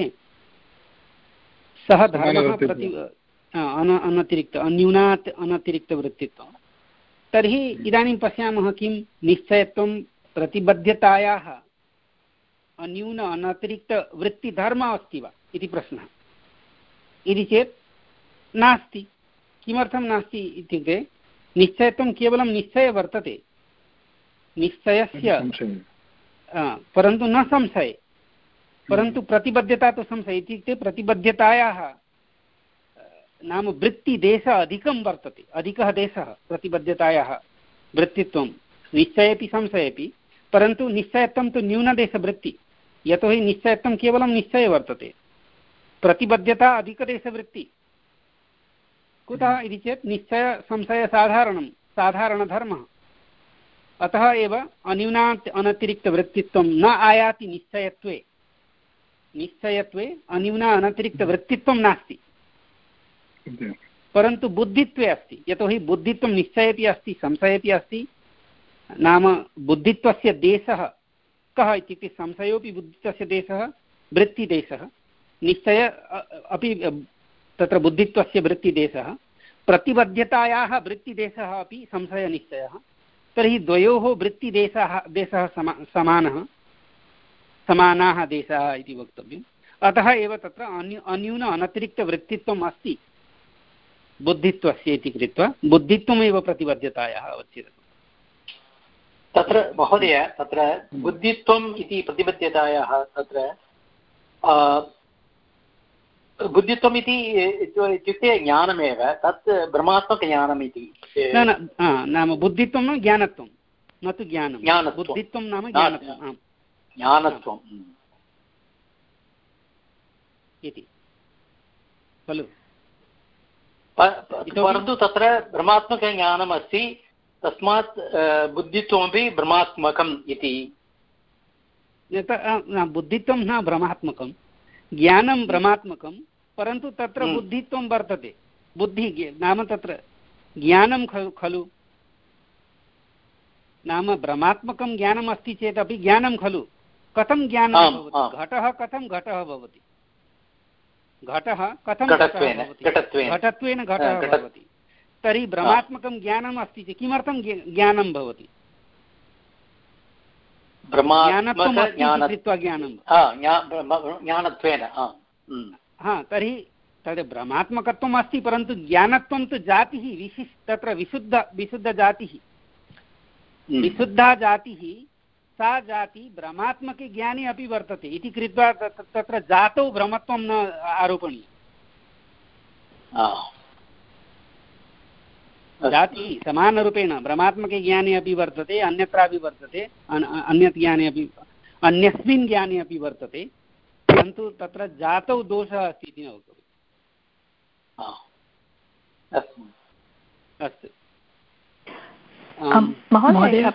सः धर्मः प्रति अनतिरिक्त अन्यूनात् अनतिरिक्तवृत्तित्वं। तर्हि इदानीं पश्यामः किं, निश्चयत्वं प्रतिबद्धतायाः अन्यून अनतिरिक्तवृत्तिधर्मः अस्ति वा इति प्रश्नः। इति चेत् नास्ति। किमर्थं नास्ति इत्युक्ते निश्चयत्वं केवलं निश्चये वर्तते, निश्चयस्य, परन्तु न संशये। परन्तु प्रतिबद्धता तु संशये। इत्युक्ते प्रतिबद्धतायाः नाम वृत्तिदेशः अधिकं वर्तते, अधिकः देशः प्रतिबद्धतायाः वृत्तित्वं निश्चयेपि संशयेपि, परन्तु निश्चयत्वं तु न्यूनदेशवृत्ति, यतोहि निश्चयत्वं केवलं निश्चये वर्तते, प्रतिबद्धता अधिकदेशवृत्ति। कुतः इति चेत् निश्चय संशय साधारणं साधारणधर्मः, अतः एव अन्यूनात् अनतिरिक्तवृत्तित्वं न आयाति निश्चयत्वे। निश्चयत्वे अन्यूना अनतिरिक्तवृत्तित्वं नास्ति, परन्तु बुद्धित्वे अस्ति। यतोहि बुद्धित्वं निश्चयेपि अस्ति, संशयेपि अस्ति। नाम बुद्धित्वस्य देशः कः इत्युक्ते संशयोपि बुद्धित्वस्य देशः वृत्तिदेशः, निश्चय अपि तत्र बुद्धित्वस्य वृत्तिदेशः, प्रतिबद्धतायाः वृत्तिदेशः अपि संशयनिश्चयः। तर्हि द्वयोः वृत्तिदेशः देशः समा समानः, समानाः देशाः इति वक्तव्यम्। अतः एव तत्र अन्य अन्यून अनतिरिक्तवृत्तित्वम् अस्ति बुद्धित्वस्य इति कृत्वा बुद्धित्वमेव प्रतिबद्धतायाः अवच्छेदकम्। तत्र महोदय तत्र बुद्धित्वम् इति प्रतिबद्धतायाः तत्र बुद्धित्वम् इति इत्युक्ते ज्ञानमेव, तत् ब्रह्मात्मकज्ञानम् इति न न नाम बुद्धित्वं न ज्ञानत्वं, न तु ज्ञानं। बुद्धित्वं नाम ज्ञानत्वं ज्ञानत्वम् इति खलु। परन्तु तत्र ब्रह्मात्मकज्ञानम् अस्ति, तस्मात् बुद्धित्वमपि ब्रह्मात्मकम् इति। बुद्धित्वं न ब्रह्मात्मकं, ज्ञानं ब्रह्मात्मकं, परन्तु तत्र बुद्धित्वं वर्तते। बुद्धि नाम तत्र ज्ञानं खलु, नाम ब्रह्मात्मकं ज्ञानम् अस्ति चेदपि ज्ञानं खलु। कथं ज्ञानं भवति? घटः कथं घटः भवति? घटः कथं घटत्वेन घटः भवति। तर्हि ब्रह्मात्मकं ज्ञानम् अस्ति चेत् किमर्थं ज्ञानं भवति? हा, तर्हि तद् ब्रह्मात्मकत्वम् अस्ति, परन्तु ज्ञानत्वं तु जातिः विशिष्ट, तत्र विशुद्ध विशुद्धजातिः विशुद्धा जातिः, सा जाति ब्रह्मात्मके ज्ञाने अपि वर्तते इति कृत्वा तत्र जातौ ब्रह्मत्वं न आरोपणीयम्। जातिः समानरूपेण ब्रह्मात्मके ज्ञाने अपि वर्तते, अन्यत्रापि वर्तते, अन्यत् ज्ञाने अपि अन्यस्मिन् ज्ञाने अपि वर्तते, परन्तु तत्र जातौ दोषः अस्ति इति न वक्तव्यम्। अस्तु महोदय,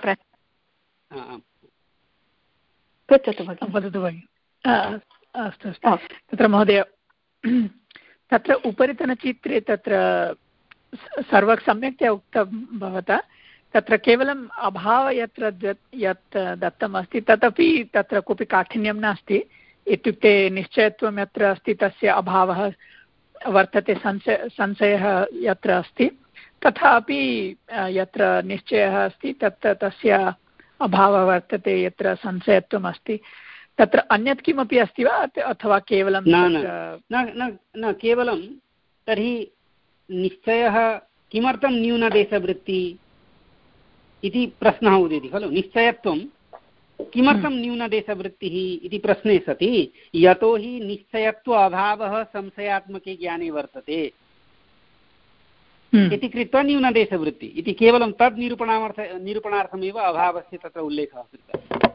पृच्छतु वदतु भगिनि। अस्तु अस्तु तत्र महोदय, तत्र उपरितनचित्रे तत्र सर्वं सम्यक्तया उक्तं भवता, तत्र केवलम् अभावः यत्र यत् दत्तम् अस्ति तदपि तत्र कोऽपि काठिन्यं नास्ति, इत्युक्ते निश्चयत्वं यत्र अस्ति तस्य अभावः वर्तते, संशय संशयः यत्र अस्ति तथापि यत्र निश्चयः अस्ति तत् तस्य अभावः वर्तते यत्र संशयत्वम् अस्ति। तत्र अन्यत् किमपि अस्ति वा अथवा केवलं? न केवलं। तर्हि निश्चयः किमर्थं न्यूनदेशवृत्ति इति प्रश्नः उदेति खलु। निश्चयत्वं किमर्थं न्यूनदेशवृत्तिः इति प्रश्ने सति यतोहि निश्चयत्व अभावः संशयात्मके ज्ञाने वर्तते इति कृत्वा न्यूनदेशवृत्ति इति केवलं तद् निरूपणार्थ निरूपणार्थमेव अभावस्य तत्र उल्लेखः कृतः।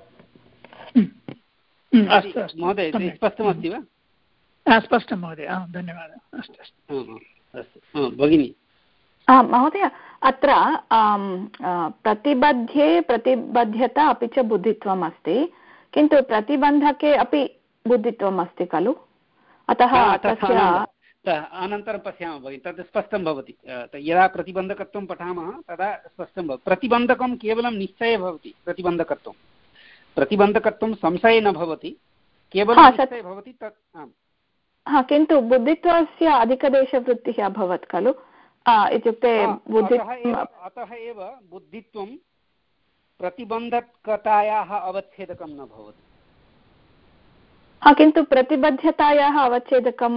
महोदय स्पष्टमस्ति वा? स्पष्टं महोदय, धन्यवादः। अस्तु अस्तु अस्तु भगिनि। महोदय, अत्र प्रतिबध्ये प्रतिबद्धता अपि च बुद्धित्वम् अस्ति, किन्तु प्रतिबन्धके अपि बुद्धित्वम् अस्ति खलु। अतः तस्य अनन्तरं पश्यामः भगिनि, तद् स्पष्टं भवति। यदा प्रतिबन्धकत्वं पठामः तदा स्पष्टं भवति। प्रतिबन्धकं केवलं निश्चये भवति। प्रतिबन्धकत्वं प्रतिबन्धकत्वं संशये न भवति, केवलं निश्चये भवति। तत् हा, किन्तु बुद्धित्वस्य अधिकदेशवृत्तिः अभवत् खलु, इत्युक्ते अतः एव बुद्धित्वं प्रतिबन्धकतायाः अवच्छेदकं न भवति। हा, किन्तु प्रतिबद्धतायाः अवच्छेदकं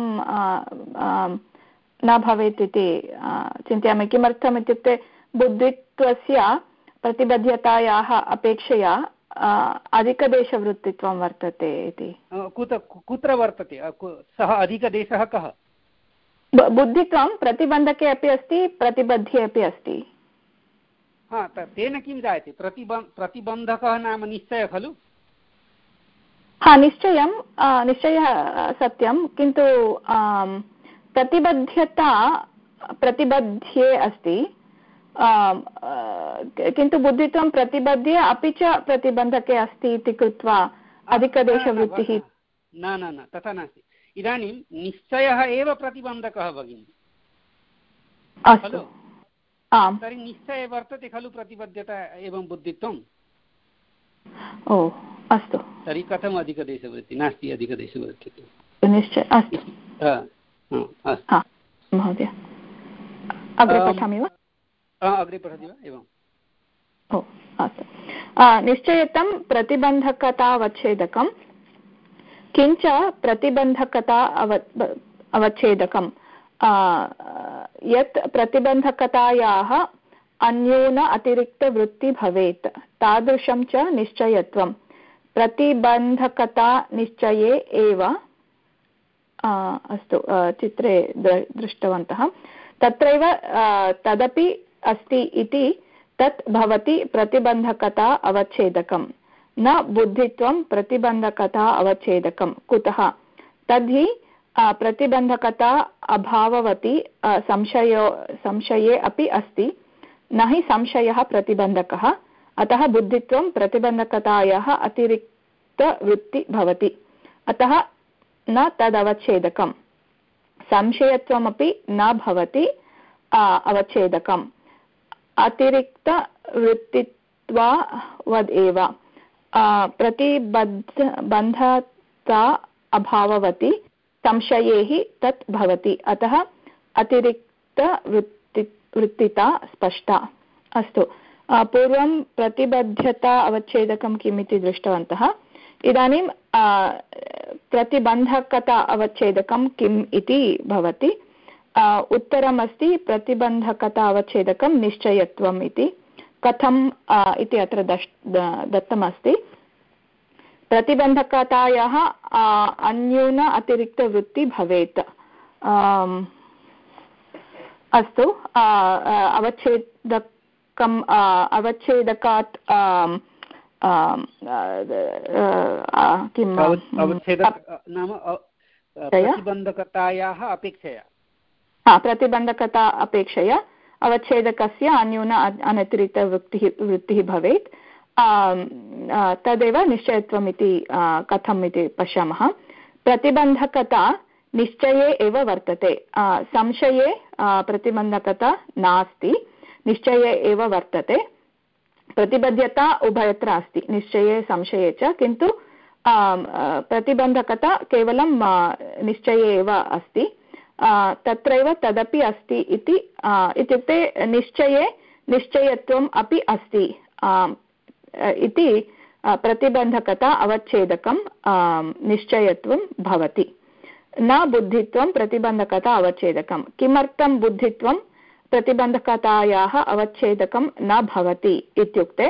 न भवेत् इति चिन्तयामि। किमर्थम् इत्युक्ते बुद्धित्वस्य प्रतिबद्धतायाः अपेक्षया अधिकदेशवृत्तित्वं वर्तते इति। कुत्र कुत्र वर्तते सः अधिकदेशः? कः? बुद्धित्वं प्रतिबन्धके अपि अस्ति, प्रतिबध्ये अपि अस्ति। हा, तेन किं जायते? प्रतिबन् प्रतिबन्धकः नाम निश्चयः खलु। हा, निश्चयं निश्चयः सत्यं, किन्तु प्रतिबद्धता प्रतिबध्ये अस्ति, किन्तु बुद्धित्वं प्रतिबध्ये अपि च प्रतिबन्धके अस्ति इति कृत्वा अधिकदेशवृत्तिः। न न न तथा नास्ति। इदानीं निश्चयः एव प्रतिबन्धकः भगिनि। अस्तु, आम्। तर्हि निश्चये वर्तते खलु प्रतिबद्धता एवं बुद्धित्वम्। ओ अस्तु, तर्हि कथम् अधिकदेशवृत्तिः? नास्ति अधिकदेशवृत्तिः। निश्चय अस्तु महोदय। अग्रे पठामि वा? अग्रे पठति वा? एवम्। ओ अस्तु। निश्चयतं प्रतिबन्धकतावच्छेदकं किञ्च प्रतिबन्धकता अव अवच्छेदकं यत् प्रतिबन्धकतायाः अन्यून अतिरिक्तवृत्ति भवेत् तादृशं च निश्चयत्वं प्रतिबन्धकता निश्चये एव अस्तु चित्रे दृष्टवन्तः तत्रैव तदपि अस्ति इति तत् भवति प्रतिबन्धकता अवच्छेदकं न बुद्धित्वं प्रतिबन्धकता अवच्छेदकं कुतः तर्हि प्रतिबन्धकता अभाववती संशयो संशये अपि अस्ति न हि संशयः प्रतिबन्धकः अतः बुद्धित्वं प्रतिबन्धकतायाः अतिरिक्तवृत्ति भवति अतः न तदवच्छेदकं संशयत्वमपि न भवति अवच्छेदकम् अतिरिक्तवृत्तित्वावद् एव प्रतिबद्ध बन्धता अभाववती संशये हि तत् भवति अतः अतिरिक्तवृत्ति वृत्तिता स्पष्टा अस्तु पूर्वं प्रतिबद्धता अवच्छेदकं किम् इति दृष्टवन्तः इदानीं प्रतिबन्धकता अवच्छेदकं किम् इति भवति उत्तरमस्ति प्रतिबन्धकता अवच्छेदकं निश्चयत्वम् इति कथम् इति अत्र दत्तमस्ति प्रतिबन्धकतायाः अन्यून अतिरिक्तवृत्ति भवेत् अस्तु अवच्छेदकम् अवच्छेदकात् किम् नाम प्रतिबन्धकतायाः अपेक्षया प्रतिबन्धकता अपेक्षया अवच्छेदकस्य अन्यून अनतिरिक्तवृत्तिः वृत्तिः भवेत् तदेव निश्चयत्वम् इति कथम् इति पश्यामः प्रतिबन्धकता निश्चये एव वर्तते संशये प्रतिबन्धकता नास्ति निश्चये एव वर्तते प्रतिबद्धता उभयत्र अस्ति निश्चये संशये च किन्तु प्रतिबन्धकता केवलं निश्चये एव अस्ति तत्रैव तदपि अस्ति इति इत्युक्ते निश्चये निश्चयत्वम् अपि अस्ति इति प्रतिबन्धकता अवच्छेदकं निश्चयत्वं भवति न बुद्धित्वं प्रतिबन्धकता अवच्छेदकं किमर्थं बुद्धित्वं प्रतिबन्धकतायाः अवच्छेदकं न भवति इत्युक्ते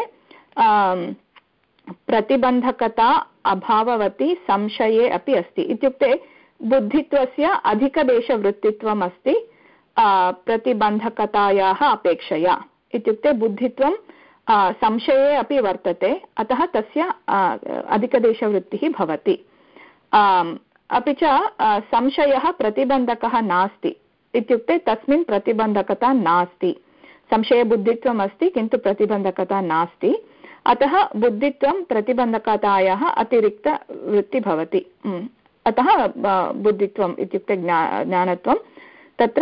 प्रतिबन्धकता अभाववती संशये अपि अस्ति इत्युक्ते बुद्धित्वस्य अधिकदेशवृत्तित्वम् अस्ति प्रतिबन्धकतायाः अपेक्षया इत्युक्ते बुद्धित्वं संशये अपि वर्तते अतः तस्य अधिकदेशवृत्तिः भवति अपि च संशयः प्रतिबन्धकः नास्ति इत्युक्ते तस्मिन् प्रतिबन्धकता नास्ति संशये बुद्धित्वम् अस्ति किन्तु प्रतिबन्धकता नास्ति अतः बुद्धित्वं प्रतिबन्धकतायाः अतिरिक्तवृत्ति भवति अतः बुद्धित्वम् इत्युक्ते ज्ञा ज्ञानत्वं तत्र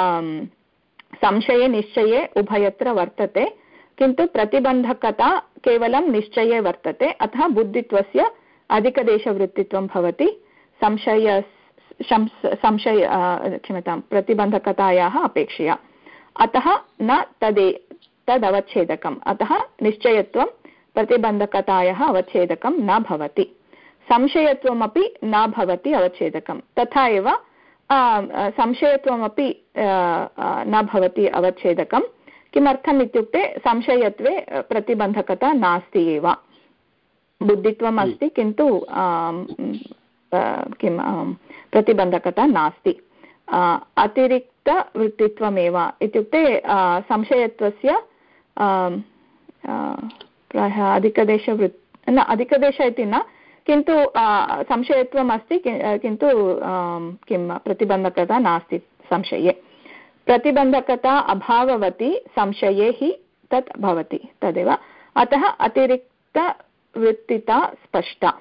संशये निश्चये उभयत्र वर्तते किन्तु प्रतिबन्धकता केवलं निश्चये वर्तते अतः बुद्धित्वस्य अधिकदेशवृत्तित्वं भवति संशय संशय क्षम्यतां प्रतिबन्धकतायाः अपेक्षया अतः न तदे तदवच्छेदकम् अतः निश्चयत्वं प्रतिबन्धकतायाः अवच्छेदकं न भवति संशयत्वमपि न भवति अवच्छेदकं तथा एव संशयत्वमपि न भवति अवच्छेदकं किमर्थम् इत्युक्ते संशयत्वे प्रतिबन्धकता नास्ति एव बुद्धित्वम् अस्ति किन्तु किं प्रतिबन्धकता नास्ति अतिरिक्तवृत्तित्वमेव इत्युक्ते संशयत्वस्य प्रायः अधिकदेशवृत् न अधिकदेश इति न किन्तु संशयत्वम् अस्ति किन्तु किं प्रतिबन्धकता नास्ति संशये प्रतिबन्धकता अभाववती संशये हि तत् भवति तदेव अतः अतिरिक्तवृत्तिता स्पष्टा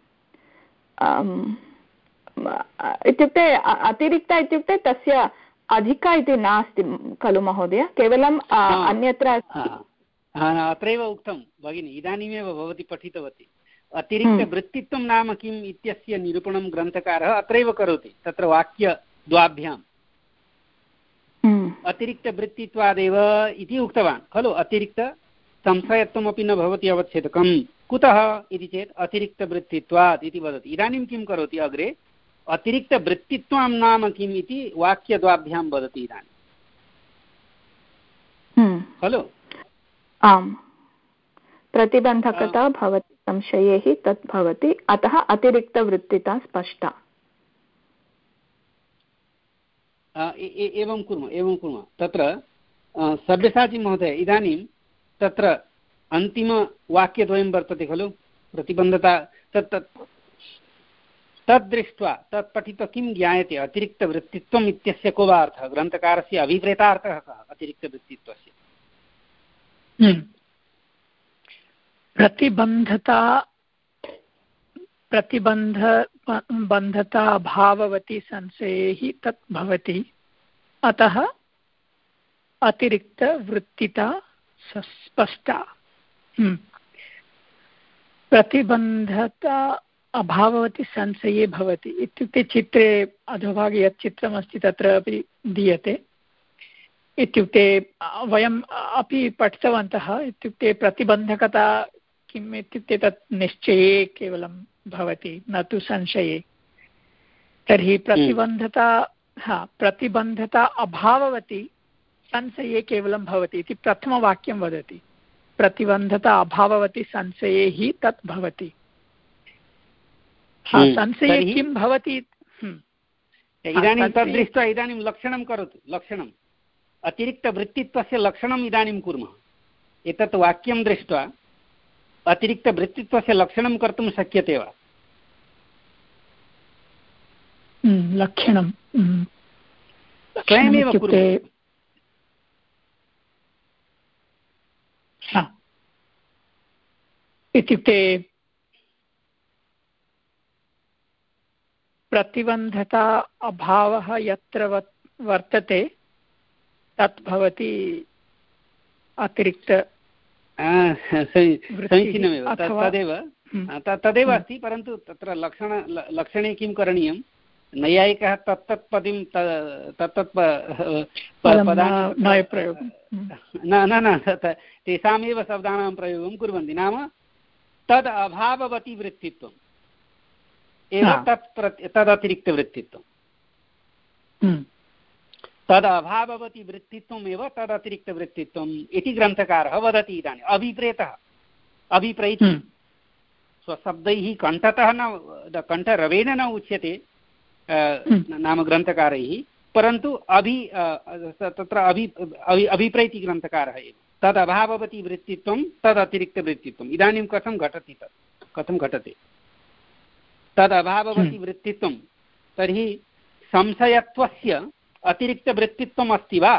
इत्युक्ते अतिरिक्त इत्युक्ते तस्य अधिक इति नास्ति खलु महोदय केवलम् अन्यत्र अत्रैव उक्तं भगिनि इदानीमेव भवती पठितवती अतिरिक्तवृत्तित्वं नाम किम् इत्यस्य निरूपणं ग्रन्थकारः अत्रैव करोति तत्र वाक्यद्वाभ्याम् अतिरिक्तवृत्तित्वादेव इति उक्तवान् खलु अतिरिक्त संशयत्वमपि न भवति अवच्छेदकं कुतः इति चेत् अतिरिक्तवृत्तित्वात् इति वदति। इदानीं किं करोति अग्रे अतिरिक्तवृत्तित्वं नाम किम् इति वाक्यद्वाभ्यां वदति इदानीं खलु। आम्, प्रतिबन्धकता भवति संशये हि तत् भवति, अतः अतिरिक्तवृत्तिता स्पष्टा। एवं कुर्मः एवं कुर्मः तत्र सब्यसाची महोदय इदानीं तत्र अन्तिमवाक्यद्वयं वर्तते खलु प्रतिबन्धता तत् तद् दृष्ट्वा तत् पठित्वा किं ज्ञायते अतिरिक्तवृत्तित्वम् इत्यस्य को वा अर्थः ग्रन्थकारस्य अभिप्रेतार्थः कः अतिरिक्तवृत्तित्वस्य? प्रतिबन्धता प्रतिबन्ध बन्धता अभाववती संशये हि तत् भवति, अतः अतिरिक्तवृत्तिता स्पष्टा। प्रतिबन्धता अभाववती संशये भवति इत्युक्ते चित्रे अधोभागे यत् चित्रमस्ति तत्र अपि दीयते। इत्युक्ते वयम् अपि पठितवन्तः, इत्युक्ते प्रतिबन्धकता किम् इत्युक्ते तत् निश्चये केवलं भवति न तु संशये। तर्हि प्रतिबन्धता हा प्रतिबन्धता अभाववती संशये केवलं भवति इति प्रथमवाक्यं वदति। प्रतिबन्धता अभाववती संशये हि तत् भवति। संशये किं भवति इदानीं तद् दृष्ट्वा इदानीं लक्षणं करोतु। लक्षणम् अतिरिक्तवृत्तित्वस्य लक्षणम् इदानीं कुर्मः। एतत् वाक्यं दृष्ट्वा अतिरिक्तवृत्तित्वस्य लक्षणं कर्तुं शक्यते वा? लक्षणं स्वयमेव कुर्मः। इत्युक्ते प्रतिबन्धता अभावः यत्र वर्तते तत् भवति अतिरिक्त समीचीनमेव तदेव तदेव अस्ति। परन्तु तत्र लक्षण लक्षणे किं करणीयं नैयायिकः तत्तत् पदिं तत्तत् पदानि न न न तेषामेव शब्दानां प्रयोगं कुर्वन्ति। नाम तद् अभाववती वृत्तित्वम् एव तत् तदतिरिक्तवृत्तित्वम्। तद् अभाववती वृत्तित्वमेव तदतिरिक्तवृत्तित्वम् इति ग्रन्थकारः वदति। इदानीम् अभिप्रेतः अभिप्रैति स्वशब्दैः कण्ठतः न कण्ठरवेण न उच्यते नाम ग्रन्थकारैः, परन्तु अभि तत्र अभि अभिप्रैति ग्रन्थकारः एव तद् अभाववती वृत्तित्वं तदतिरिक्तवृत्तित्वम्। इदानीं कथं घटति तत् कथं घटते तद् अभाववती वृत्तित्वं? तर्हि संशयत्वस्य अतिरिक्तवृत्तित्वम् अस्ति वा?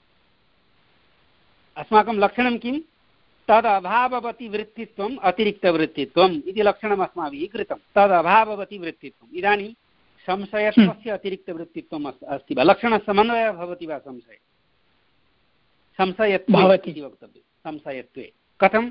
अस्माकं लक्षणं किं? तद् अभाववती वृत्तित्वम् अतिरिक्तवृत्तित्वम् इति लक्षणम् अस्माभिः कृतं। तद् अभाववती वृत्तित्वम्। इदानीं संशयत्वस्य अतिरिक्तवृत्तित्वम् अस्ति वा? लक्षणसमन्वयः भवति वा? संशये संशयत्वे भवति इति वक्तव्यं। संशयत्वे कथं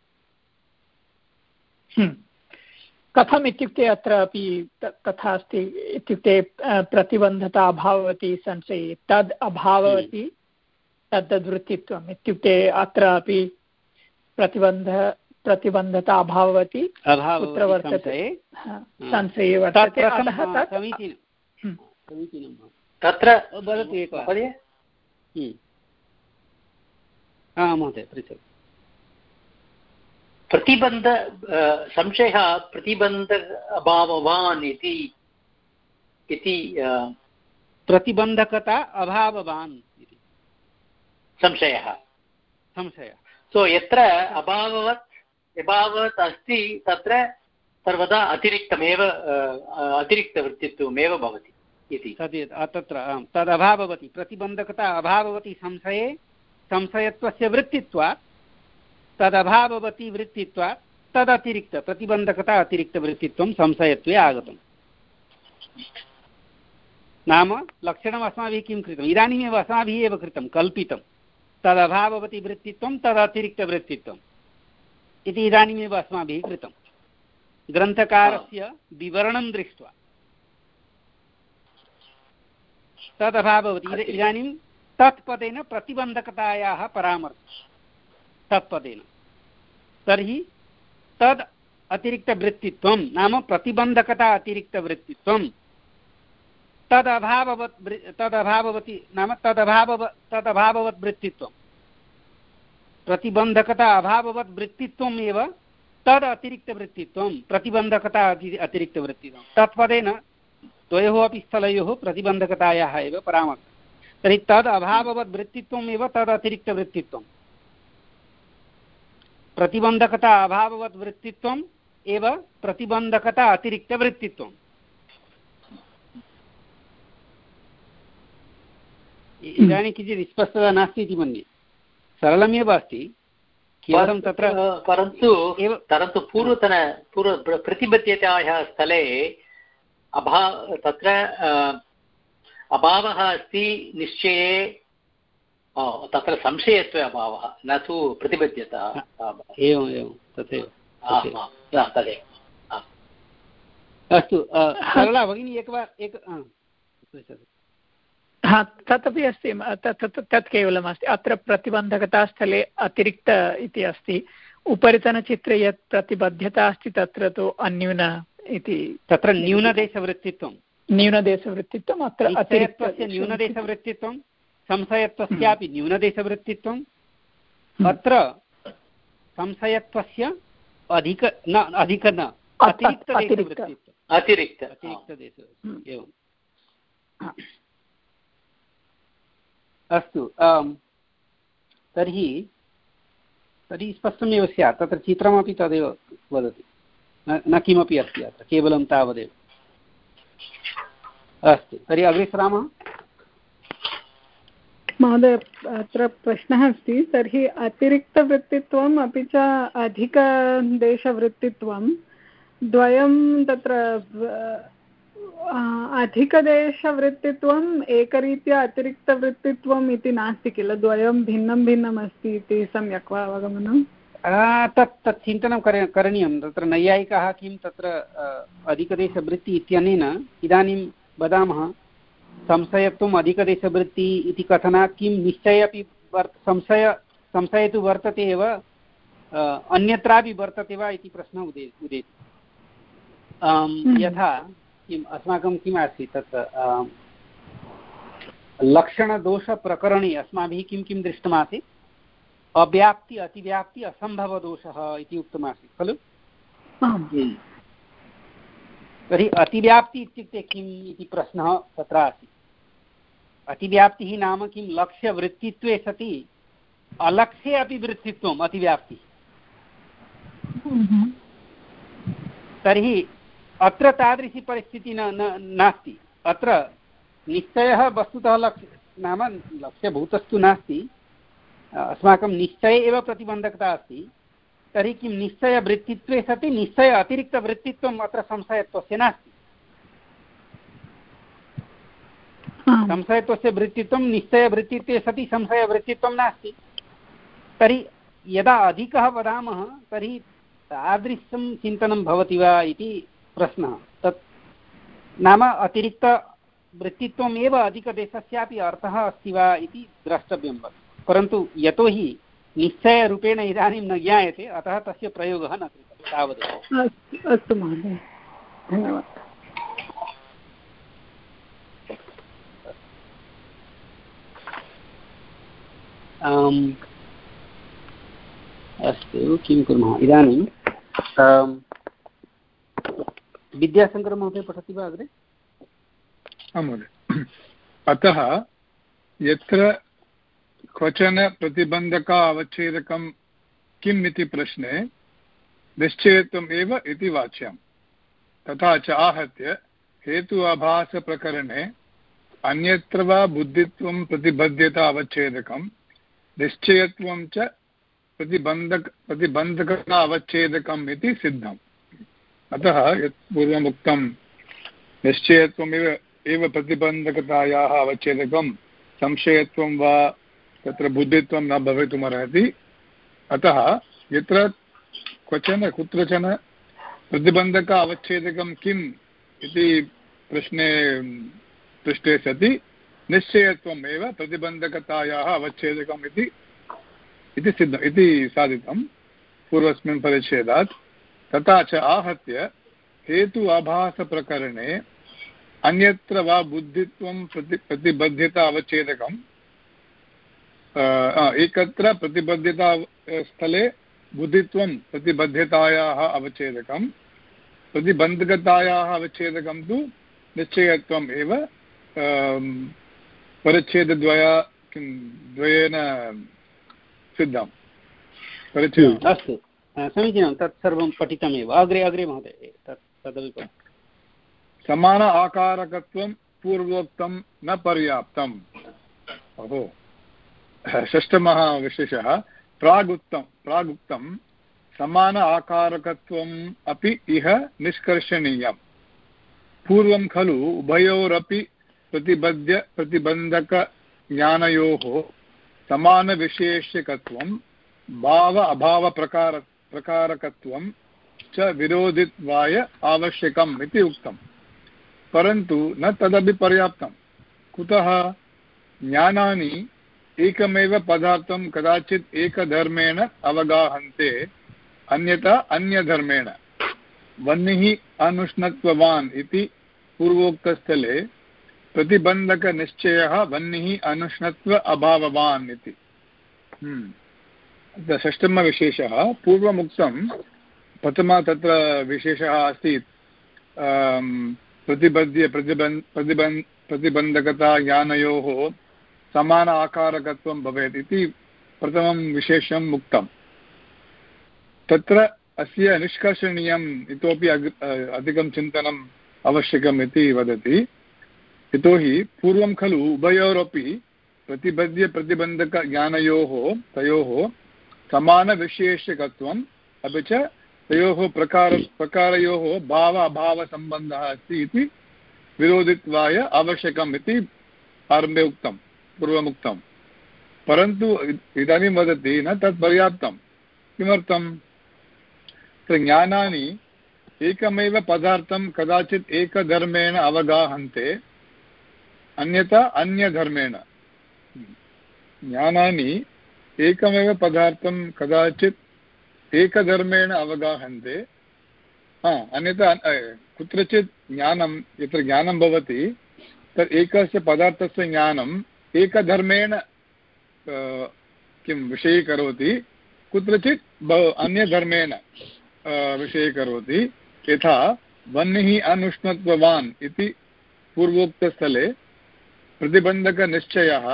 कथम् इत्युक्ते अत्र अपि तथा अस्ति। इत्युक्ते प्रतिबन्धता अभाववती संशये तद् अभाववती तद्वृत्तित्वम् इत्युक्ते अत्र अपि प्रतिबन्ध प्रतिबन्धता अभाववती कुत्र वर्तते? संशये वर्तते। तत्र वदतु एकवारं महोदय पृच्छतु। प्रतिबन्ध संशयः प्रतिबन्ध अभाववान् इति इति प्रतिबन्धकता अभाववान् इति संशयः संशयः सो यत्र अभाववत् अभावत् अस्ति तत्र सर्वदा अतिरिक्तमेव अतिरिक्तवृत्तित्वमेव भवति इति तद् तत्र तदभाववती प्रतिबन्धकता अभाववती संशये संशयत्वस्य वृत्तित्वात् तदभाववती वृत्तित्वात् तदतिरिक्त प्रतिबन्धकता अतिरिक्तवृत्तित्वं संशयत्वे आगतम्। नाम लक्षणम् अस्माभिः किं कृतम्? इदानीमेव अस्माभिः एव कृतं कल्पितं तदभाववती वृत्तित्वं तदतिरिक्तवृत्तित्वम् इति इदानीमेव अस्माभिः कृतं ग्रन्थकारस्य विवरणं दृष्ट्वा तदभाववती। इदानीं तत्पदेन प्रतिबन्धकतायाः परामर्शः तत्पदेन। तर्हि तद् अतिरिक्तवृत्तित्वं नाम प्रतिबन्धकता अतिरिक्तवृत्तित्वं तदभाववत् तदभाववती नाम तदभाव तदभाववत् वृत्तित्वं प्रतिबन्धकता अभाववत् वृत्तित्वम् एव तद् अतिरिक्तवृत्तित्वं प्रतिबन्धकता अतिरिक्तवृत्तित्वं तत्पदेन द्वयोः अपि स्थलयोः प्रतिबन्धकतायाः एव परामर्शः तर्हि तद् अभाववत् वृत्तित्वम् एव तद् अतिरिक्तवृत्तित्वं प्रतिबन्धकता अभाववत् वृत्तित्वम् एव प्रतिबन्धकता अतिरिक्तवृत्तित्वम् इदानीं किञ्चित् स्पष्टता नास्ति इति मन्ये सरलमेव अस्ति केवलं तत्र परन्तु परन्तु पूर्वतन पूर्व प्रतिबद्धतायाः स्थले अभा तत्र अभावः अस्ति निश्चये तत्र संशयत्वे अभावः न तु प्रतिबद्धता एवम् एवं तथैव तदेव अस्तु सरला भगिनी एकवारम् एक हा तदपि अस्ति तत् केवलम् अस्ति अत्र प्रतिबन्धकतास्थले अतिरिक्त इति अस्ति उपरितनचित्रे यत् प्रतिबद्धता अस्ति तत्र तु अन्यून इति तत्र न्यूनदेशवृत्तित्वं न्यूनदेशवृत्तित्वम् अत्र अतिरिक्तस्य न्यूनदेशवृत्तित्वं संशयत्वस्यापि न्यूनदेशवृत्तित्वम् अत्र संशयत्वस्य अधिक न अधिक न अतिरिक्तदेशवृत्तित्वम् अतिरिक्त अतिरिक्तदेश एवम् अस्तु तर्हि तर्हि स्पष्टमेव स्यात् तत्र चित्रमपि तदेव वदति न किमपि अस्ति अत्र केवलं तावदेव अस्तु तर्हि अग्रे सरामः महोदय अत्र प्रश्नः अस्ति तर्हि अतिरिक्तवृत्तित्वम् अपि च अधिकदेशवृत्तित्वं द्वयं तत्र अधिकदेशवृत्तित्वम् एकरीत्या अतिरिक्तवृत्तित्वम् इति नास्ति किल द्वयं भिन्नं भिन्नम् अस्ति इति सम्यक् वा अवगमनं तत् तत् चिन्तनं करणीयं तत्र नैयायिकाः किं तत्र अधिकदेशवृत्ति इत्यनेन इदानीं वदामः संशयत्वम् अधिकदेशवृत्ति इति कथनात् किं निश्चय अपि वर् संशय संशये तु वर्तते एव अन्यत्रापि वर्तते वा इति प्रश्नः उदे उदेति यथा किम् अस्माकं किम् आसीत् तत् लक्षणदोषप्रकरणे अस्माभिः किं किं दृष्टमासीत् अव्याप्ति अतिव्याप्ति असम्भवदोषः इति उक्तमासीत् खलु तर्हि अतिव्याप्ति इत्युक्ते किम् इति प्रश्नः तत्र आसीत् अतिव्याप्तिः नाम किं लक्ष्यवृत्तित्वे सति अलक्ष्ये अपि वृत्तित्वम् अतिव्याप्तिः तर्हि अत्र तादृशी परिस्थितिः न नास्ति अत्र निश्चयः वस्तुतः लक्ष्य नाम लक्ष्यभूतस्तु नास्ति अस्माकं निश्चये एव प्रतिबन्धकता अस्ति तर्हि किं निश्चयवृत्तित्वे सति निश्चय अतिरिक्तवृत्तित्वम् अत्र संशयत्वस्य नास्ति संशयत्वस्य वृत्तित्वं निश्चयवृत्तित्वे सति संशयवृत्तित्वं नास्ति तर्हि यदा अधिकः वदामः तर्हि तादृशं चिन्तनं भवति वा इति प्रश्नः तत् नाम अतिरिक्तवृत्तित्वमेव अधिकदेशस्यापि अर्थः अस्ति वा इति द्रष्टव्यं परन्तु यतोहि निश्चयरूपेण इदानीं न ज्ञायते अतः तस्य प्रयोगः न कृतः तावदेव अस्तु महोदय धन्यवादः अस्तु किं कुर्मः इदानीं विद्याशङ्करमहोदय पठति वा अग्रे आं महोदय अतः यत्र क्वचन प्रतिबन्धका अवच्छेदकं किम् इति प्रश्ने निश्चयत्वम् एव इति वाच्यम् तथा च आहत्य हेतु आभासप्रकरणे अन्यत्र वा बुद्धित्वं प्रतिबद्धता अवच्छेदकं निश्चयत्वं च प्रतिबन्धक प्रतिबन्धकता अवच्छेदकम् इति सिद्धम् अतः यत् पूर्वम् उक्तं निश्चयत्वमेव एव प्रतिबन्धकतायाः अवच्छेदकं संशयत्वं वा तत्र बुद्धित्वं न भवितुमर्हति अतः यत्र क्वचन कुत्रचन प्रतिबन्धक अवच्छेदकं किम् इति प्रश्ने पृष्टे सति निश्चयत्वम् एव प्रतिबन्धकतायाः अवच्छेदकम् इति इति सिद्धम् इति साधितं पूर्वस्मिन् परिच्छेदात् तथा च आहत्य हेतु आभासप्रकरणे अन्यत्र वा बुद्धित्वं प्रति प्रतिबद्धता अवच्छेदकम् एकत्र प्रतिबद्धता स्थले बुद्धित्वं प्रतिबद्धतायाः अवच्छेदकं प्रतिबन्धकतायाः अवच्छेदकं तु निश्चयत्वम् एव परिच्छेदद्वया किं द्वयेन सिद्धं परिच्छेदम्। अस्तु समीचीनं, तत् सर्वं पठितमेव। अग्रे अग्रे महोदय तत् तदपि समान आकारकत्वं पूर्वोक्तं न पर्याप्तम्। ओहो, षष्ठमः विशेषः प्रागुक्तं प्रागुक्तं समान आकारकत्वम् अपि इह निष्कर्षणीयम्। पूर्वं खलु उभयोरपि प्रतिबद्ध प्रतिबन्धकज्ञानयोः समानविशेष्यकत्वं भाव अभावप्रकार प्रकारकत्वं च विरोधित्वाय आवश्यकम् इति उक्तम्। परन्तु न तदपि पर्याप्तं। कुतः? ज्ञानानि एकमेव पदार्थं कदाचित् एकधर्मेण अवगाहन्ते, अन्यथा अन्यधर्मेण। वह्निः अनुष्णत्ववान् इति पूर्वोक्तस्थले प्रतिबन्धकनिश्चयः वह्निः अनुष्णत्व अभाववान् इति। षष्ठमविशेषः पूर्वमुक्तं प्रथमः तत्र विशेषः अस्ति प्रतिबद्ध्य प्रतिबन् प्रतिबन् प्रतिबन्धकता ज्ञानयोः समान आकारकत्वं भवेत् इति प्रथमं विशेषम् उक्तम्। तत्र अस्य निष्कर्षणीयम् इतोपि अधिकं चिन्तनम् आवश्यकम् इति वदति। यतोहि पूर्वं खलु उभयोरपि प्रतिबद्ध्य प्रतिबन्धकज्ञानयोः तयोः समानविशेष्यकत्वम् अपि च तयोः प्रकार प्रकारयोः भाव अभावसम्बन्धः अस्ति इति विरोधित्वाय आवश्यकम् इति आरम्भे उक्तं, पूर्वमुक्तं। परन्तु इदानीं वदति न तत् पर्याप्तं। किमर्थं? ज्ञानानि एकमेव पदार्थं कदाचित् एकधर्मेण अवगाहन्ते, अन्यथा अन्यधर्मेण। ज्ञानानि एकमेव पदार्थं कदाचित् एकधर्मेण अवगाहन्ते, अन्यथा कुत्रचित् ज्ञानं यत्र ज्ञानं भवति तत् एकस्य पदार्थस्य ज्ञानम् एकधर्मेण किं विषयीकरोति, कुत्रचित् अन्यधर्मेण विषयीकरोति। यथा वह्निः अनुष्णत्ववान् इति पूर्वोक्तस्थले प्रतिबन्धकनिश्चयः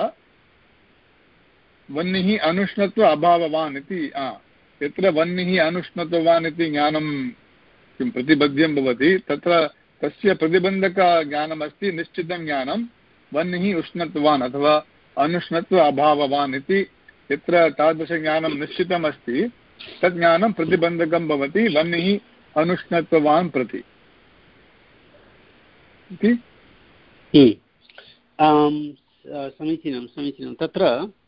वह्निः अनुष्णत्व अभाववान् इति। यत्र वह्निः अनुष्णत्ववान् इति ज्ञानं किं प्रतिबद्ध्यं भवति तत्र तस्य प्रतिबन्धकज्ञानमस्ति निश्चितं ज्ञानं वह्निः उष्णत्ववान् अथवा अनुष्णत्व अभाववान् इति। यत्र तादृशज्ञानं निश्चितमस्ति तत् ज्ञानं प्रतिबन्धकं भवति वह्निः अनुष्णत्ववान् प्रति इति। समीचीनं समीचीनं। तत्र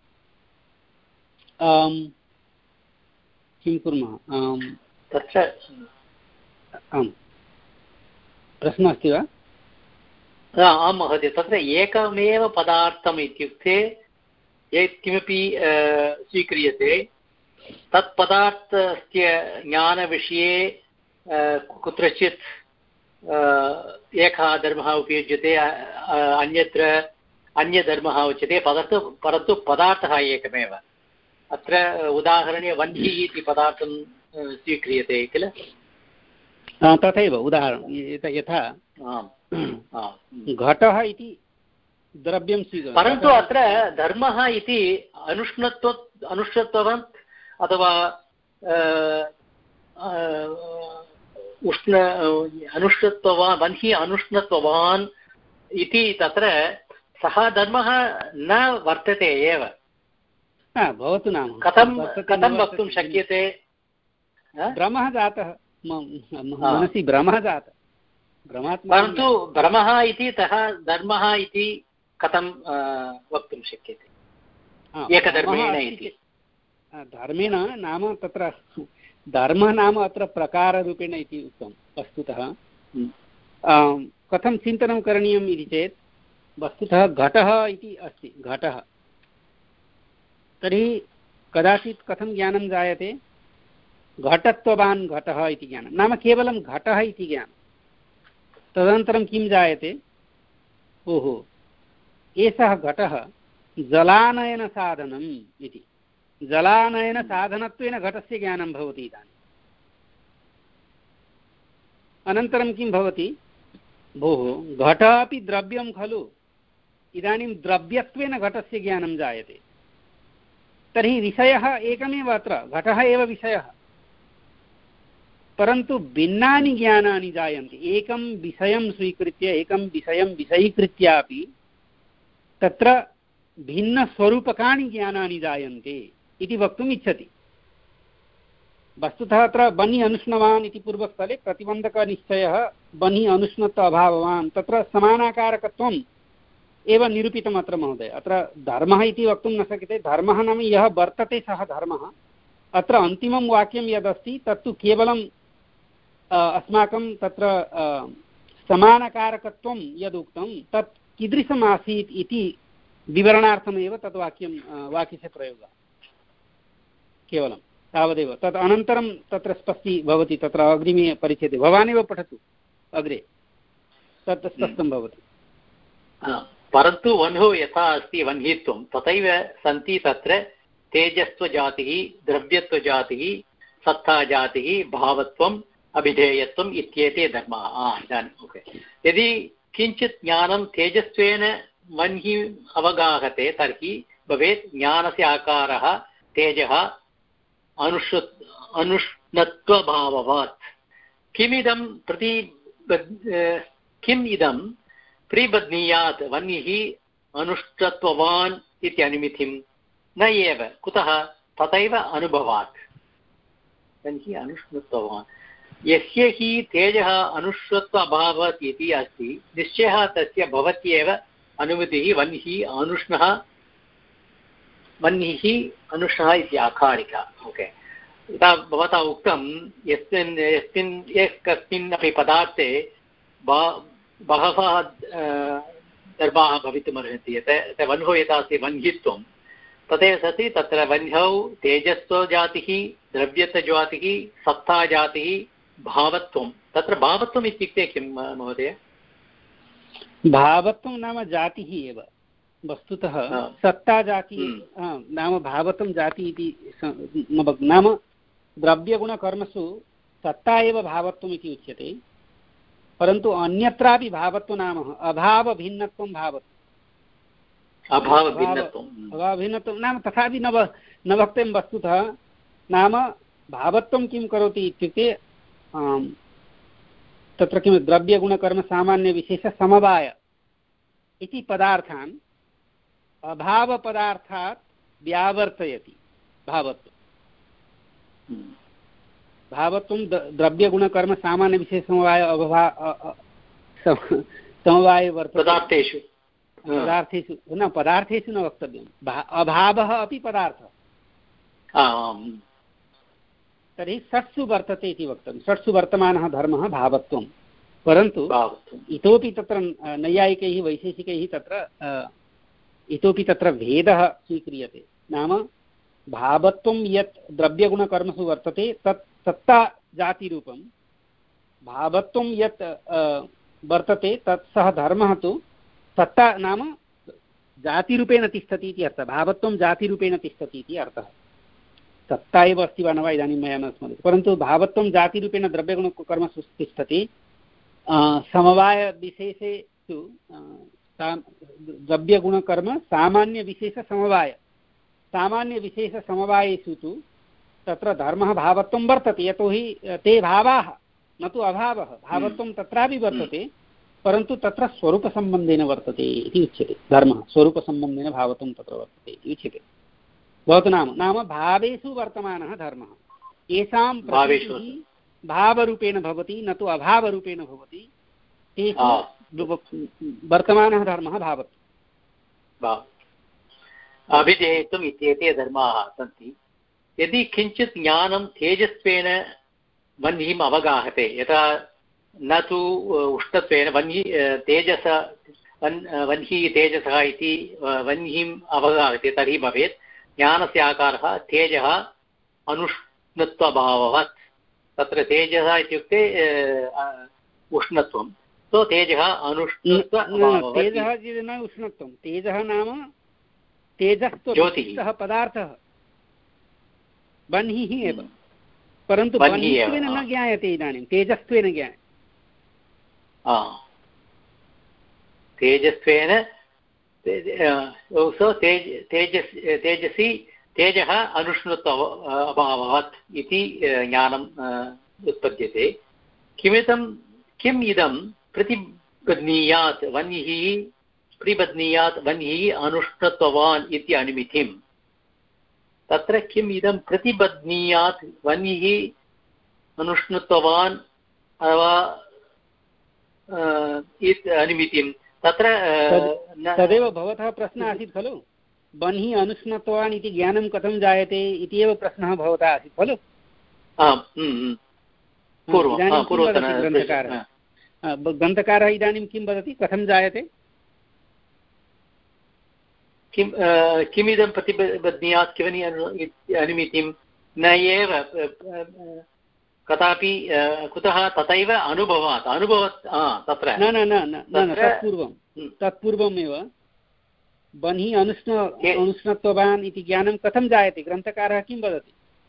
किं कुर्मः? तत्र आम्, प्रश्नः अस्ति वा? आं महोदय, तत्र एकमेव पदार्थम् इत्युक्ते यत् किमपि स्वीक्रियते तत् पदार्थस्य ज्ञानविषये कुत्रचित् एकः धर्मः उपयुज्यते, अन्यत्र अन्यधर्मः उच्यते, परन्तु परन्तु पदार्थः एकमेव। अत्र उदाहरणे वह्निः इति पदार्थं स्वीक्रियते किल? तथैव उदाहरणं यथा घटः इति द्रव्यं स्वीकरोति, परन्तु अत्र धर्मः इति अनुष्णत्व अनुष्णत्ववान् अथवा उष्ण अनुष्णत्ववान् वह्निः अनुष्णत्ववान् इति तत्र सः धर्मः न वर्तते एव। भवतु नाम कथं कथं वक्तुं शक्यते? भ्रमः जातः, मनसि भ्रमः जातः, परन्तु भ्रमः इति सः धर्मः इति कथं वक्तुं शक्यते एकधर्मेण इति? धर्मेण नाम तत्र धर्मः नाम अत्र प्रकाररूपेण इति उक्तं वस्तुतः। कथं चिन्तनं करणीयम् इति चेत् वस्तुतः घटः इति अस्ति, घटः तर्हि कदाचित् कथं ज्ञानं जायते? घटत्ववान् घटः इति ज्ञानं, नाम केवलं घटः इति ज्ञानं। तदनन्तरं किं जायते, ओहो एषः घटः जलानयनसाधनम् इति, जलानयनसाधनत्वेन घटस्य ज्ञानं भवति। इदानीम् अनन्तरं किं भवति, भोः घटः अपि द्रव्यं खलु, इदानीं द्रव्यत्वेन घटस्य ज्ञानं जायते। तर्हि विषयः एकमेव, अत्र घटः एव विषयः, परन्तु भिन्नानि ज्ञानानि जायन्ते। एकं विषयं स्वीकृत्य, एकं विषयं विषयीकृत्यापि तत्र भिन्नस्वरूपकाणि ज्ञानानि जायन्ते इति वक्तुम् इच्छति। वस्तुतः अत्र बनि अनुष्णवान् इति पूर्वस्थले प्रतिबन्धकनिश्चयः बनि अनुष्णत्व अभाववान्, तत्र समानाकारकत्वम् एव निरूपितम् अत्र महोदय। अत्र धर्मः इति वक्तुं न शक्यते। धर्मः नाम यः वर्तते सः धर्मः। अत्र अन्तिमं वाक्यं यदस्ति तत्तु केवलं अस्माकं तत्र समानकारकत्वं यदुक्तं तत् कीदृशम् आसीत् इति विवरणार्थमेव तद् वाक्यं वाक्यस्य प्रयोगः, केवलं तावदेव। तद् अनन्तरं तत्र स्पष्टी भवति, तत्र अग्रिमे परिच्छेदे भवानेव पठतु अग्रे, तत् स्पष्टं भवति। परन्तु वह्नौ यथा अस्ति वह्नित्वं तथैव सन्ति तत्र तेजस्त्वजातिः, द्रव्यत्वजातिः, सत्ताजातिः, भावत्वम्, अभिधेयत्वम् इत्येते धर्माः। इदानीम् ओके, यदि किञ्चित् ज्ञानं तेजस्त्वेन वह्नि अवगाहते तर्हि भवेत् ज्ञानस्य आकारः तेजः अनुष् अनुष्णत्वभावात्। किमिदं प्रति किम् इदं प्रिबध्नीयात् वह्निः अनुष्ठत्ववान् इत्यनुमितिं न एव, कुतः तथैव अनुभवात्। वह्निः अनुष्णत्ववान्, यस्य हि तेजः अनुष्णत्व अभावात् इति अस्ति, निश्चयः तस्य भवत्येव अनुमतिः वह्निः अनुष्णः वह्निः अनुष्णः इति आकारिका। ओके, यथा भवता उक्तं यस्मिन् यस्मिन् यः कस्मिन् अपि पदार्थे बहवः धर्माः भवितुमर्हन्ति। यत् वह्नौ यथा अस्ति वह्नित्वं तथैव सति तत्र वह्नौ तेजस्त्वजातिः, द्रव्यत्वजातिः, सत्ताजातिः, भावत्वं। तत्र भावत्वम् इत्युक्ते किं महोदय? भावत्वं नाम जातिः एव वस्तुतः। सत्ता जाति नाम भावत्वं जाति इति नाम द्रव्यगुणकर्मसु सत्ता एव भावत्वम् इति उच्यते, परन्तु अन्यत्रापि भावत्वं नाम अभावभिन्नत्वं भावत्वम्। अभावभिन्नत्वम् अभावभिन्नत्वं नाम तथापि न न वक्तव्यं वस्तुतः। नाम भावत्वं किं करोति इत्युक्ते तत्र किं द्रव्यगुणकर्मसामान्यविशेषसमवाय इति पदार्थान् अभावपदार्थात् व्यावर्तयति भावत्वं। भावत्वं द्रव्यगुणकर्मसामान्यविशेषसमवाय अभा समवाये वर्तते पदार्थेषु पदार्थेषु न पदार्थेषु न वक्तव्यम्, अभावः अपि पदार्थः। तर्हि षट्सु वर्तते इति वक्तव्यं। षट्सु वर्तमानः धर्मः भावत्वं, परन्तु इतोपि तत्र नैयायिकैः वैशेषिकैः तत्र इतोपि तत्र भेदः स्वीक्रियते। नाम भावत्वं यत् द्रव्यगुणकर्मसु वर्तते तत् सत्ता जातिरूपं, भावत्वं यत् वर्तते तत् सः धर्मः तु सत्ता नाम जातिरूपेण तिष्ठति इति अर्थः। भावत्वं जातिरूपेण तिष्ठति इति अर्थः। सत्ता एव अस्ति वा न वा इदानीं मया न स्मर्यते, परन्तु भावत्वं जातिरूपेण द्रव्यगुणकर्मसु तिष्ठति। समवायविशेषेषु द्रव्यगुणकर्म सामान्यविशेषसमवाय सामान्यविशेषसमवायेषु तु तत्र धर्मः भावत्वं वर्तते, यतोहि ते भावाः न तु अभावः। भावत्वं तत्रापि वर्तते, परन्तु तत्र स्वरूपसम्बन्धेन वर्तते इति उच्यते। धर्मः स्वरूपसम्बन्धेन भावत्वं तत्र वर्तते इति उच्यते। भवतु नाम नाम भावेषु वर्तमानः धर्मः, येषां प्रतीतिः भावरूपेण भवति न तु अभावरूपेण भवति, तेषु वर्तमानः धर्मः भावत्वम्। अभिधेयत्वम् इत्येते धर्माः सन्ति। यदि किञ्चित् ज्ञानं तेजस्त्वेन वह्निम् अवगाहते, यथा न तु उष्णत्वेन वह्नि तेजस वह्निः तेजसः इति वह्निम् अवगाहते, तर्हि भवेत् ज्ञानस्य आकारः तेजः अनुष् अनुष्णत्वभाववत् तत्र तेजः इत्युक्ते उष्णत्वं सो तेजः अनुष्णत्वभाववत् तेजः न उष्णत्वं तेजः नाम तेजस्त्वः पदार्थः बह्निः एव परन्तु बह्नित्वेन न ज्ञायते इदानीं तेजस्त्वेन ज्ञायते तेजस्त्वेन सो तेज तेजस् तेजसि तेजः अनुष्णत्व अभावात् इति ज्ञानम् उत्पद्यते किमिदं किम् इदं प्रतिबध्नीयात् वह्निः प्रतिबध्नीयात् वह्निः अनुष्णत्ववान् इति अनुमितिं तत्र किम् इदं प्रतिबध्नीयात् वह्निः अनुष्णत्ववान् अथवा अनुमितिं तत्र तदेव भवतः प्रश्नः आसीत् खलु बह्निः अनुष्णत्वान् इति ज्ञानं कथं जायते इति एव प्रश्नः भवतः आसीत् खलु ग्रन्थकारः ग्रन्थकारः इदानीं किं वदति कथं जायते किं किमिदं प्रतिबध्नीयात् किमनि अनुमितिं न एव कदापि कुतः तथैव अनुभवात् अनुभवात् तत्र न न न तत्पूर्वं तत्पूर्वमेव बह्निः अनुष्ण अनुष्णत्ववान् इति ज्ञानं कथं जायते ग्रन्थकारः किं वदति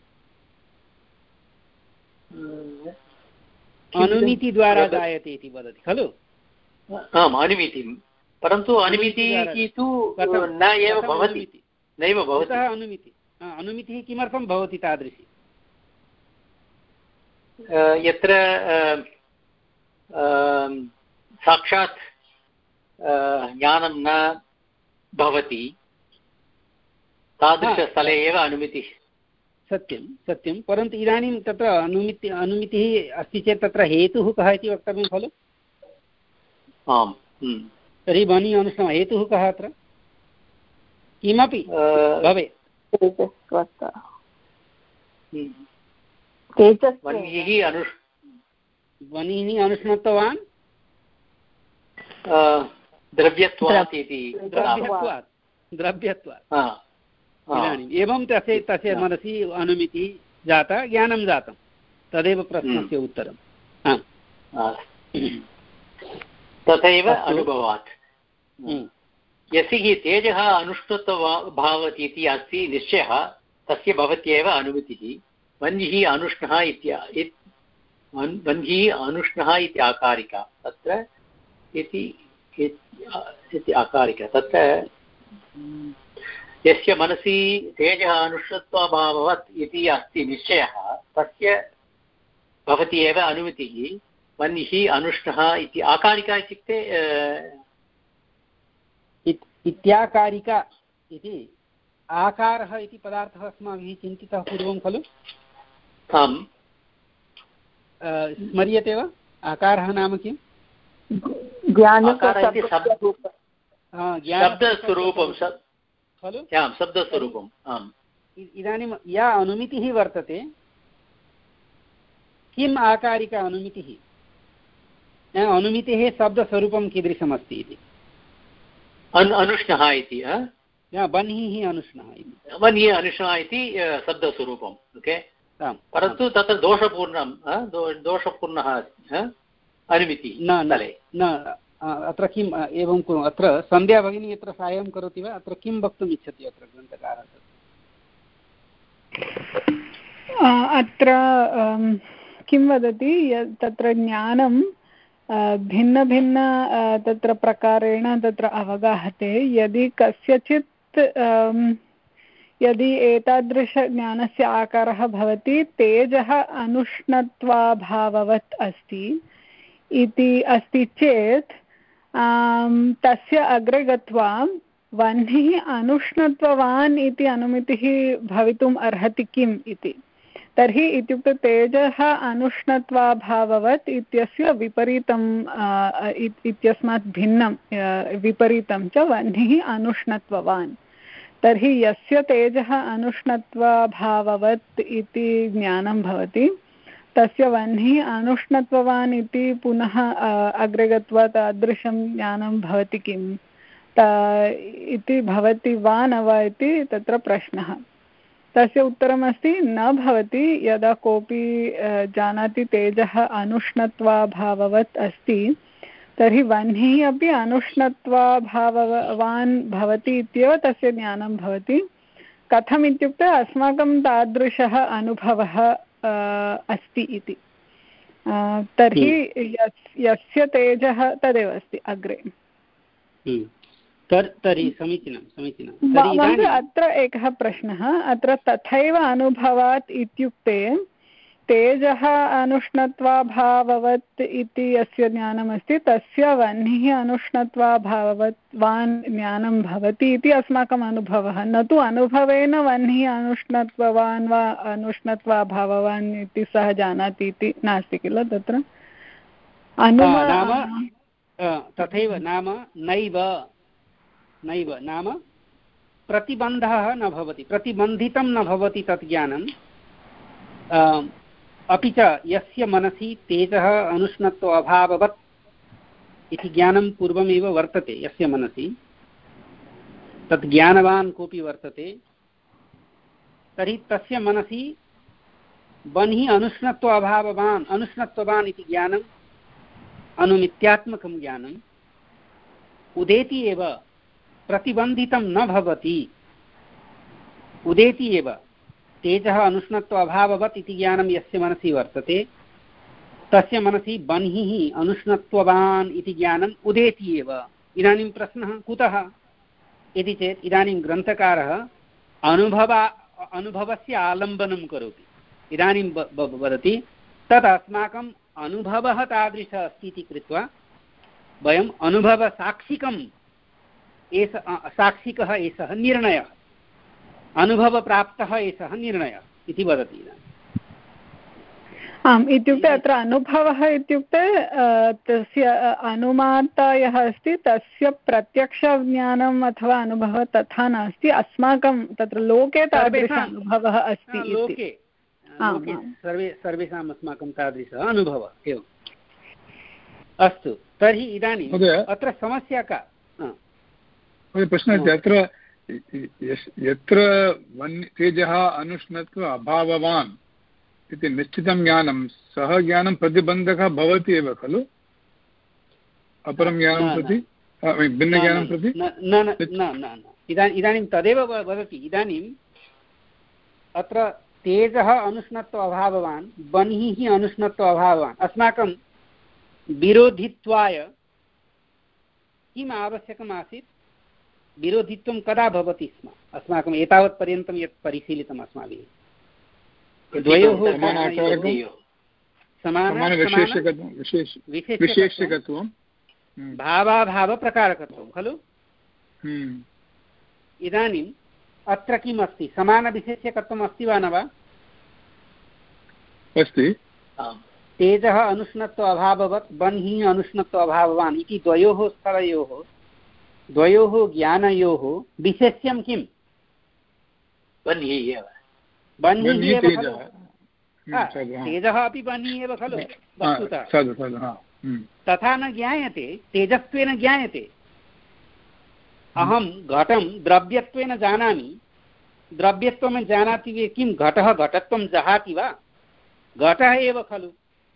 अनुमितिद्वारा जायते इति वदति खलु आम् अनुमितिं परन्तु अनुमितिः तु न एव भवति नैव भवति अनुमितिः अनुमितिः किमर्थं भवति तादृशी यत्र साक्षात् ज्ञानं न भवति तादृशस्थले एव अनुमितिः सत्यं सत्यं परन्तु इदानीं तत्र अनुमिति अनुमितिः अस्ति चेत् तत्र हेतुः कः इति वक्तव्यं खलु आम् तर्हि बह्निः अनुष्णः हेतुः कः अत्र किमपि भवेत् वह्निः अनुष् वह्निः अनुष्णत्वान् द्रव्यत्वात् इति द्रव्यत्वात् द्रव्यत्वात् इदानीम् एवं तस्य तस्य मनसि अनुमितिः जाता ज्ञानं जातं तदेव प्रश्नस्य उत्तरं तथैव अनुभवात् यस्य हि तेजः अनुष्णत्वभावत् इति अस्ति निश्चयः तस्य भवत्येव अनुमितिः वह्निः अनुष्णः इति वह्निः अनुष्णः इति आकारिका तत्र इति इति आकारिका तत्र यस्य मनसि तेजः अनुष्णत्वभाववत् इति अस्ति निश्चयः तस्य भवति एव अनुमितिः वह्निः अनुष्णः इति आकारिका इत्युक्ते इत्याकारिका इति आकारः इति पदार्थः अस्माभिः चिन्तितः पूर्वं खलु आम् स्मर्यते वा आकारः नाम किम् शब्दस्वरूपं खलु शब्दस्वरूपम् आम् इदानीं या अनुमितिः वर्तते किम् आकारिका अनुमितिः अनुमितेः शब्दस्वरूपं कीदृशमस्ति इति अनुष्णः इति बह्निः अनुष्णः इति वह्निः अनुष्णः इति शब्दस्वरूपम् ओके परन्तु तत्र दोषपूर्णं दोषपूर्णः अनुमितिः न न अत्र किम् एवं कुरु अत्र सन्ध्या भगिनी अत्र साहाय्यं करोति वा अत्र किं वक्तुम् इच्छति अत्र ग्रन्थकारः अत्र किं वदति तत्र ज्ञानं भिन्नभिन्न तत्र प्रकारेण तत्र अवगाहते यदि कस्यचित् यदि एतादृशज्ञानस्य आकारः भवति तेजः अनुष्णत्वाभाववत् अस्ति इति अस्ति चेत् तस्य अग्रे गत्वा वह्निः अनुष्णत्ववान् इति अनुमितिः भवितुम् अर्हति किम् इति तर्हि इत्युक्ते तेजः अनुष्णत्वाभाववत् इत्यस्य विपरीतम् इत्यस्मात् भिन्नं विपरीतं च वह्निः अनुष्णत्ववान् तर्हि यस्य तेजः अनुष्णत्वाभाववत् इति ज्ञानं भवति तस्य वह्निः अनुष्णत्ववान् इति पुनः अग्रे गत्वा तादृशं ज्ञानं भवति किम् इति भवति वा न वा इति तत्र प्रश्नः तस्य उत्तरमस्ति न भवति। यदा कोऽपि जानाति तेजः अनुष्णत्वाभाववत् अस्ति तर्हि वह्निः अपि अनुष्णत्वाभाववान् भवति इत्येव तस्य ज्ञानं भवति। कथम् इत्युक्ते अस्माकं तादृशः अनुभवः अस्ति इति। तर्हि यस्य तेजः तदेव अस्ति अग्रे। तर्हि समीचीनं समीचीनं। अत्र एकः प्रश्नः, अत्र तथैव अनुभवात् इत्युक्ते तेजः अनुष्णत्वाभाववत् इति यस्य ज्ञानमस्ति तस्य वह्निः अनुष्णत्वाभाववत् वान् ज्ञानं भवति इति अस्माकम् अनुभवः, न तु अनुभवेन वह्निः अनुष्णत्ववान् वा अनुष्णत्वाभाववान् इति सः जानाति इति नास्ति किल तत्र। नाम तथैव नाम नैव नैव नाम प्रतिबन्धः न भवति, प्रतिबन्धितं न भवति तत् ज्ञानं। अपि च यस्य मनसि तेजः अनुष्णत्व अभाववत् इति ज्ञानं पूर्वमेव वर्तते, यस्य मनसि तत् ज्ञानवान् कोऽपि वर्तते, तर्हि तस्य मनसि वह्निः अनुष्णत्व अभाववान् अनुष्णत्ववान् इति ज्ञानम् अनुमित्यात्मकं ज्ञानम् उदेति एव, प्रतिबन्धितं न भवति, उदेति एव। तेजः अनुष्णत्व अभाववत् इति ज्ञानं यस्य मनसि वर्तते तस्य मनसि वह्निः अनुष्णत्ववान् इति ज्ञानम् उदेति एव। इदानीं प्रश्नः कुतः इति चेत् इदानीं ग्रन्थकारः अनुभवा अनुभवस्य आलम्बनं करोति। इदानीं वदति तत् अस्माकम् अनुभवः तादृशः अस्ति इति कृत्वा वयम् अनुभवसाक्षिकम् एष साक्षिकः एषः निर्णयः, अनुभवप्राप्तः एषः निर्णयः इति वदति। आम्, इत्युक्ते अत्र अनुभवः इत्युक्ते तस्य अनुमाता यः अस्ति तस्य प्रत्यक्षज्ञानम् अथवा अनुभवः तथा नास्ति, अस्माकं तत्र लोके तादृशः अनुभवः अस्ति। लोके सर्वे सर्वेषाम् अस्माकं तादृशः अनुभवः एवम्। अस्तु, तर्हि इदानीम् अत्र समस्या का? प्रश्नः अत्र यत्र तेजः अनुष्णत्व अभाववान् इति निश्चितं ज्ञानं सः ज्ञानं प्रतिबन्धकः भवति एव खलु अपरं ज्ञानं प्रति, भिन्नज्ञानं प्रति? न, इदानीं तदेव वदति। इदानीम् अत्र तेजः अनुष्णत्व अभाववान् वह्निः अनुष्णत्व अभाववान् अस्माकं विरोधित्वाय किम् आवश्यकम् आसीत्? विरोधित्वं कदा भवति स्म? अस्माकम् एतावत्पर्यन्तं यत् परिशीलितम् अस्माभिः द्वयोः विशेषकत्वं भावाभावप्रकारकत्वं खलु। इदानीम् अत्र किम् अस्ति? समानविशेष्यकत्वम् अस्ति वा न वा? अस्ति। तेजः अनुष्णत्व अभाववत् वह्निः अनुष्णत्व अभाववान् इति द्वयोः स्थलयोः द्वयोः ज्ञानयोः विशेष्यं किम्? वह्निः एव। वह्निः एव खलु। तेजः अपि वह्निः एव खलु वस्तुतः। तथा न ज्ञायते, तेजस्त्वेन ज्ञायते। अहं घटं द्रव्यत्वेन जानामि, द्रव्यत्वं जानाति वे किं घटः घटत्वं जहाति वा? घटः एव खलु।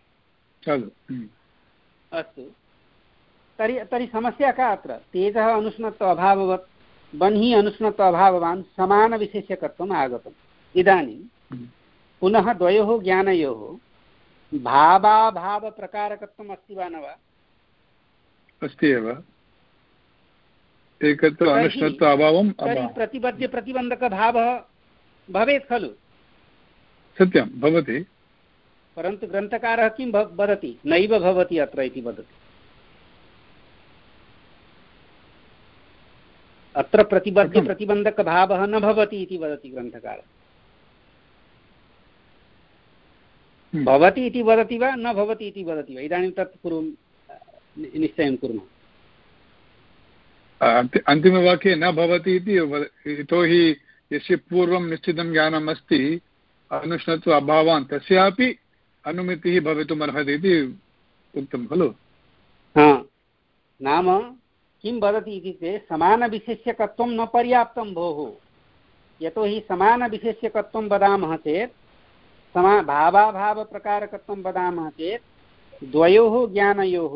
अस्तु, तर्हि तर्हि समस्या का अत्र? तेजः अनुष्णत्व अभाववत् वह्निः अनुष्णत्व अभाववान् समानविशेष्यकत्वम् आगतम्। इदानीं पुनः द्वयोः ज्ञानयोः भावाभावप्रकारकत्वम् अस्ति वा न वा? अस्ति एव। एकत्र अनुष्णत्व अभावं तर्हि प्रतिबद्ध प्रतिबन्धकभावः भवेत् खलु। सत्यं भवति, परन्तु ग्रन्थकारः किं वदति? नैव भवति अत्र इति वदति। अत्र प्रतिबद्ध प्रतिबन्धकभावः न भवति इति वदति ग्रन्थकारः। भवति इति वदति वा न भवति इति वदति वा? इदानीं तत् पूर्वं निश्चयं कुर्मः। अन्तिमवाक्ये न भवति इति, यतोहि यस्य पूर्वं निश्चितं ज्ञानम् अस्ति अनुष्णत्व अभावान् तस्यापि अनुमितिः भवितुमर्हति इति उक्तं खलु। नाम किं वदति इत्युक्ते समानविशेष्यकत्वं न पर्याप्तं भोः, यतोहि समानविशेष्यकत्वं वदामः चेत् समा भावाभावप्रकारकत्वं वदामः चेत् द्वयोः ज्ञानयोः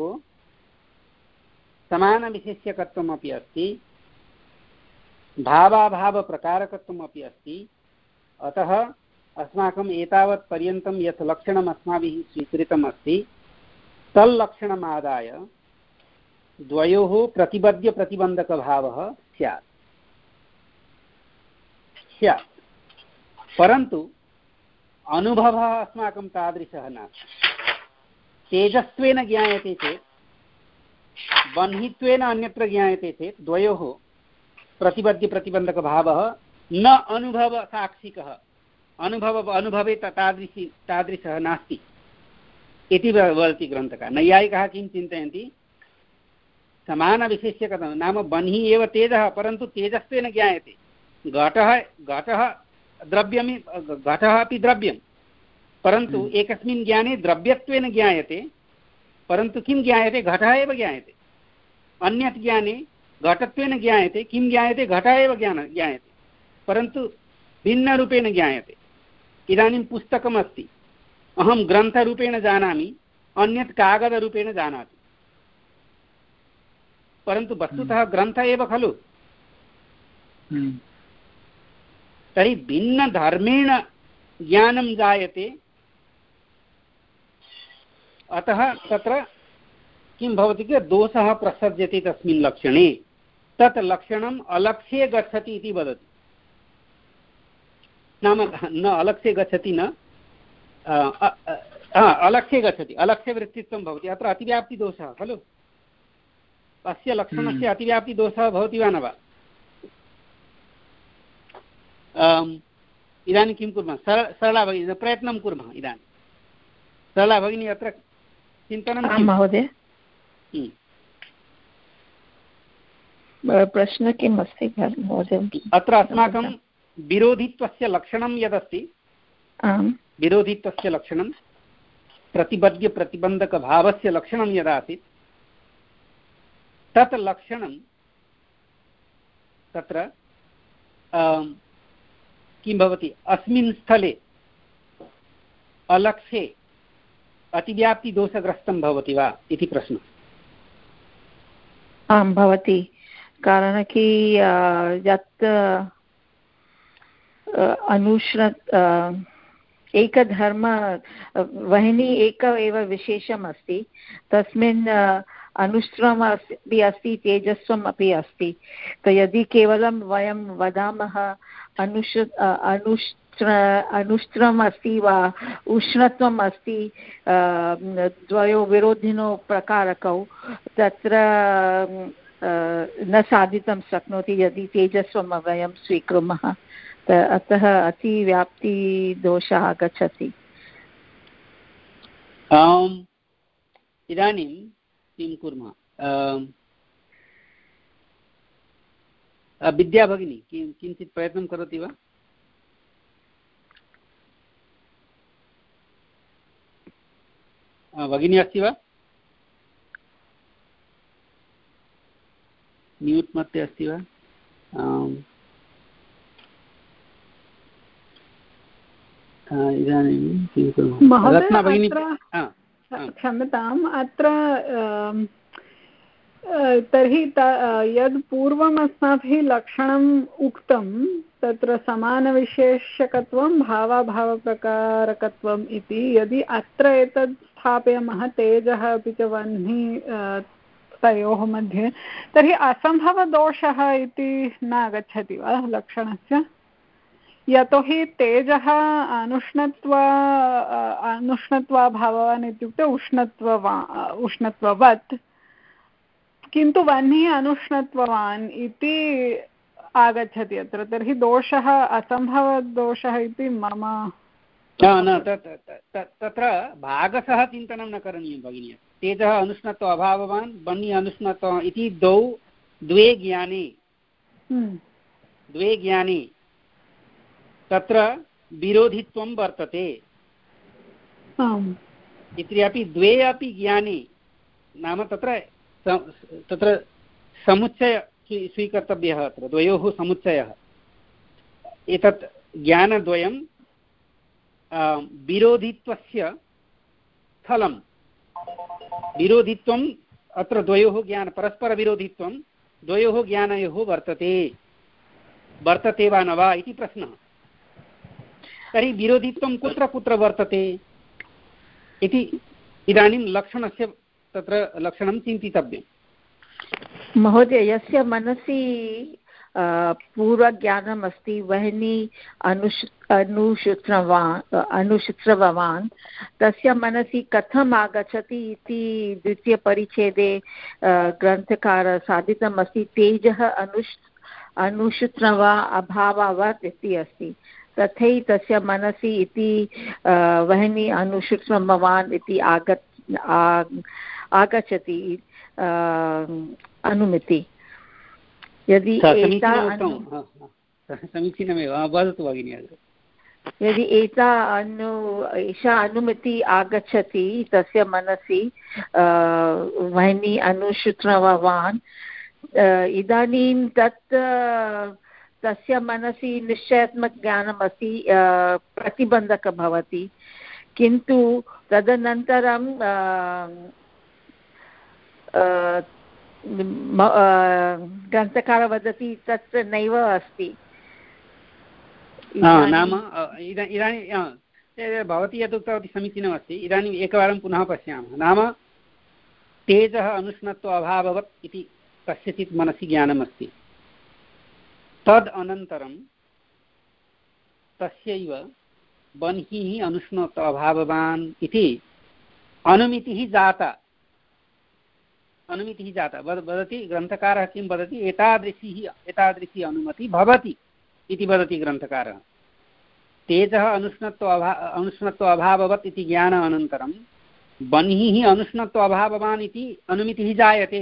समानविशेष्यकत्वमपि अस्ति, भावाभावप्रकारकत्वमपि अस्ति। अतः अस्माकम् एतावत् पर्यन्तं यत् लक्षणम् अस्माभिः स्वीकृतम् अस्ति तल्लक्षणमादाय द्वयोः प्रतिबद्ध्यप्रतिबन्धकभावः स्यात् स्यात् परन्तु अनुभवः अस्माकं तादृशः नास्ति। तेजस्त्वेन ज्ञायते चेत् बह्नित्वेन अन्यत्र ज्ञायते चेत् द्वयोः प्रतिबद्ध्यप्रतिबन्धकभावः न अनुभवसाक्षिकः, अनुभव अनुभवे तादृशी तादृशः नास्ति इति वदति ग्रन्थकारः। नैयायिकाः किं चिन्तयन्ति, समानविशेष्यकत्वं नाम बह्निः एव तेजः, परन्तु तेजस्त्वेन ज्ञायते। घटः घटः द्रव्यमि घटः अपि द्रव्यं, परन्तु एकस्मिन् ज्ञाने द्रव्यत्वेन ज्ञायते, परन्तु किं ज्ञायते, घटः एव ज्ञायते। अन्यत् ज्ञाने घटत्वेन ज्ञायते, किं ज्ञायते, घटः एव ज्ञान ज्ञायते, परन्तु भिन्नरूपेण ज्ञायते। इदानीं पुस्तकम् अस्ति, अहं ग्रन्थरूपेण जानामि, अन्यत् कागदरूपेण जानाति, परन्तु वस्तुतः ग्रन्थ एव खलु। तर्हि भिन्नधर्मेण ज्ञानं जायते। अतः तत्र किं भवति कि दोषः प्रसज्यते तस्मिन् लक्षणे, तत् लक्षणम् अलक्ष्ये गच्छति इति वदति। नाम न अलक्ष्ये गच्छति, न अलक्ष्ये गच्छति, अलक्ष्यवृत्तित्वं भवति। अत्र अतिव्याप्तिदोषः खलु, अस्य लक्षणस्य अतिव्याप्तिदोषः भवति वा न वा? इदानीं किं कुर्मः, सरला सरला भगिनी प्रयत्नं कुर्मः। इदानीं सरला भगिनी अत्र चिन्तनं महोदय, प्रश्नः किम् अस्ति महोदय? अत्र अस्माकं विरोधित्वस्य लक्षणं यदस्ति, विरोधित्वस्य लक्षणं प्रतिबद्ध्यप्रतिबन्धकभावस्य लक्षणं यदासीत् तत् लक्षणं तत्र किं भवति, अस्मिन् स्थले अलक्ष्ये अतिव्याप्तिदोषग्रस्तं भवति वा इति प्रश्नः। आं भवति, कारणं कि यत् अनुश्र एकधर्म वह्नि एक एव विशेषम् अस्ति, तस्मिन् अनुश्रम अपि अस्ति, तेजस्वम् अपि अस्ति। तो यदि केवलं वयं वदामः अनुश्र अनुश्र अनुष्ट्रम् अस्ति वा उष्णत्वम् अस्ति, द्वयो विरोधिनो प्रकारकौ, तत्र न साधितं शक्नोति यदि तेजस्वं वयं स्वीकुर्मः। अतः अतिव्याप्तिदोषः आगच्छति। इदानीं किं कुर्मः, विद्या भगिनी किं किञ्चित् प्रयत्नं करोति वा? भगिनी अस्ति वा? म्यूट् मध्ये अस्ति वा? इदानीं किं कुर्मः, रत्ना भगिनी? क्षम्यताम्, अत्र तर्हि यद् पूर्वम् अस्माभिः लक्षणम् उक्तं तत्र समानविशेषकत्वं भावाभावप्रकारकत्वम् इति, यदि अत्र एतत् स्थापयामः तेजः अपि च वह्निः तयोः मध्ये, तर्हि असम्भवदोषः इति न आगच्छति वा लक्षणस्य? यतोहि तेजः अनुष्णत्वा अनुष्णत्वाभावान् इत्युक्ते उष्णत्ववा उष्णत्ववत्, किन्तु वह्निः अनुष्णत्ववान् इति आगच्छति अत्र। तर्हि दोषः असम्भवदोषः इति मम न, तत्र भागशः चिन्तनं न करणीयं भगिनी। तेजः अनुष्णत्व अभाववान्, वह्निः अनुष्णत्व इति द्वौ द्वे ज्ञाने द्वे ज्ञाने तत्र विरोधित्वं वर्तते। इति अपि द्वे अपि ज्ञाने, नाम तत्र तत्र समुच्चय स्वीकर्तव्यः, अत्र द्वयोः समुच्चयः। एतत् ज्ञानद्वयं विरोधित्वस्य फलं। विरोधित्वम् अत्र द्वयोः ज्ञान परस्परविरोधित्वं द्वयोः ज्ञानयोः वर्तते वर्तते वा न वा इति प्रश्नः। तर्हि विरोधित्वं कुत्र कुत्र वर्तते इति इदानीं लक्षणस्य तत्र लक्षणं चिन्तितव्यम्। महोदय, यस्य मनसि पूर्वज्ञानम् अस्ति, वह्नि अनुश अनुश्रुतवान् अनुश्रुतवान् तस्य मनसि कथम् आगच्छति इति द्वितीयपरिच्छेदे ग्रन्थकारः साधितम् अस्ति। तेजः अनुश् अनुश्रुतवा अभावावत् इति अस्ति। तथैव तस्य मनसि इति वह्नि अनुश्रुतवान् इति आगत् आगच्छति अनुमिति। यदि समीचीनमेव वदतु भगिनि। यदि एता अनु एषा अनुमति आगच्छति तस्य मनसि वह्नि अनुश्रुतवान्, इदानीं तत् तस्य मनसि निश्चयात्मकज्ञानम् अस्ति, प्रतिबन्धकः भवति। किन्तु तदनन्तरं ग्रन्थकारः वदति तत्र नैव अस्ति। नाम इदानीं भवती यत् उक्तवती समीचीनमस्ति। इदानीम् एकवारं पुनः पश्यामः। नाम तेजः अनुष्णत्व अभाववत् इति कस्यचित् मनसि ज्ञानमस्ति। तद् अनन्तरं तस्यैव बह्निः अनुष्णत्व अभाववान् इति अनुमितिः जाता। अनुमितिः जाता वदति ग्रन्थकारः किं वदति, एतादृशी एतादृशी अनुमति भवति इति वदति ग्रन्थकारः। तेजः अनुष्णत्व अभा अनुष्णत्व अभाववत् इति ज्ञान अनन्तरं बह्निः अनुष्णत्व अभाववान् इति अनुमितिः जायते।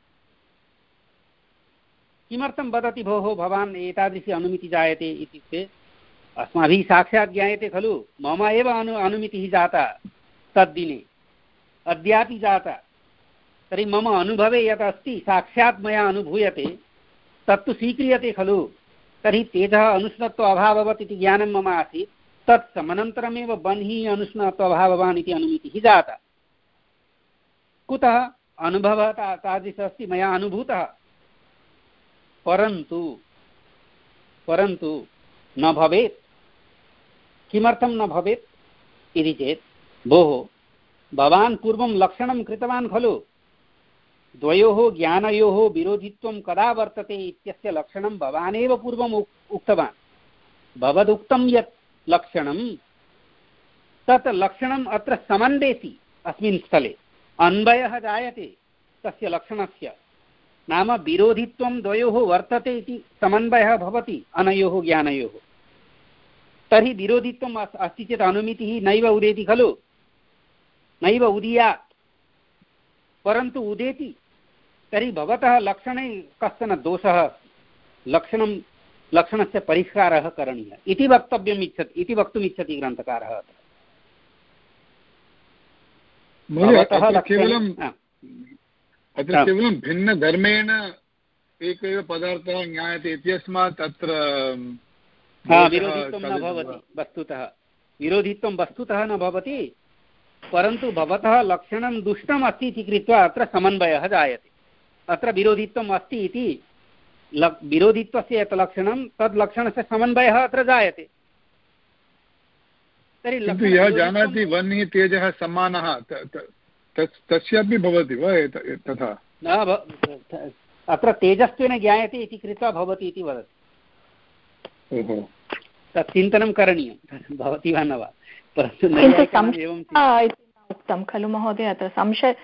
किमर्थं वदति भोः भवान् एतादृशी अनुमितिः जायते इत्युक्ते अस्माभिः साक्षात् ज्ञायते खलु, मम एव अनु अनुमितिः जाता तद्दिने, अद्यापि जाता। तर्हि मम अनुभवे यत् अस्ति साक्षात् मया अनुभूयते तत्तु स्वीक्रियते खलु। तर्हि तेजः अनुष्णत्व अभाववत् इति ज्ञानं मम आसीत्, तत् समनन्तरमेव बह्निः अनुष्णत्व अभाववान् इति अनुमितिः जाता। कुतः? अनुभवः तादृशः अस्ति, मया अनुभूतः। परन्तु परन्तु न भवेत्। किमर्थं न भवेत् इति चेत्, भोः भवान् पूर्वं लक्षणं कृतवान् खलु, द्वयोः ज्ञानयोः विरोधित्वं कदा वर्तते इत्यस्य लक्षणं भवानेव पूर्वम् उक्तवान्। भवदुक्तं यत् लक्षणं तत् लक्षणम् अत्र समन्वेति। अस्मिन् स्थले अन्वयः जायते तस्य लक्षणस्य, नाम विरोधित्वं द्वयोः वर्तते इति समन्वयः भवति अनयोः ज्ञानयोः। तर्हि विरोधित्वम् अस्ति चेत् अनुमितिः नैव उदेति खलु, नैव उदीयात्। परन्तु उदेति। तर्हि भवतः लक्षणे कश्चन दोषः अस्ति, लक्षणं लक्षणस्य परिष्कारः करणीयः इति वक्तव्यम् इच्छति इति वक्तुम् इच्छति ग्रन्थकारः। केवलं अत्र केवलं भिन्नधर्मेण एक एव पदार्थः ज्ञायते इत्यस्मात् अत्र विरोधित्वं न भवति। वस्तुतः विरोधित्वं वस्तुतः न भवति, परन्तु भवतः लक्षणं दुष्टम् अस्ति इति कृत्वा अत्र समन्वयः जायते। अत्र विरोधित्वम् अस्ति इति विरोधित्वस्य यत् लक्षणं तद् लक्षणस्य समन्वयः अत्र जायते। तर्हि यः जानाति वह्निः तेजः समानः तस्यापि भवति वा तथा? न, अत्र तेजस्त्वेन ज्ञायते इति कृत्वा भवति इति वदति। तत् चिन्तनं करणीयं भवति वा न वा। परन्तु एवं उक्तं खलु महोदय, अत्र संशय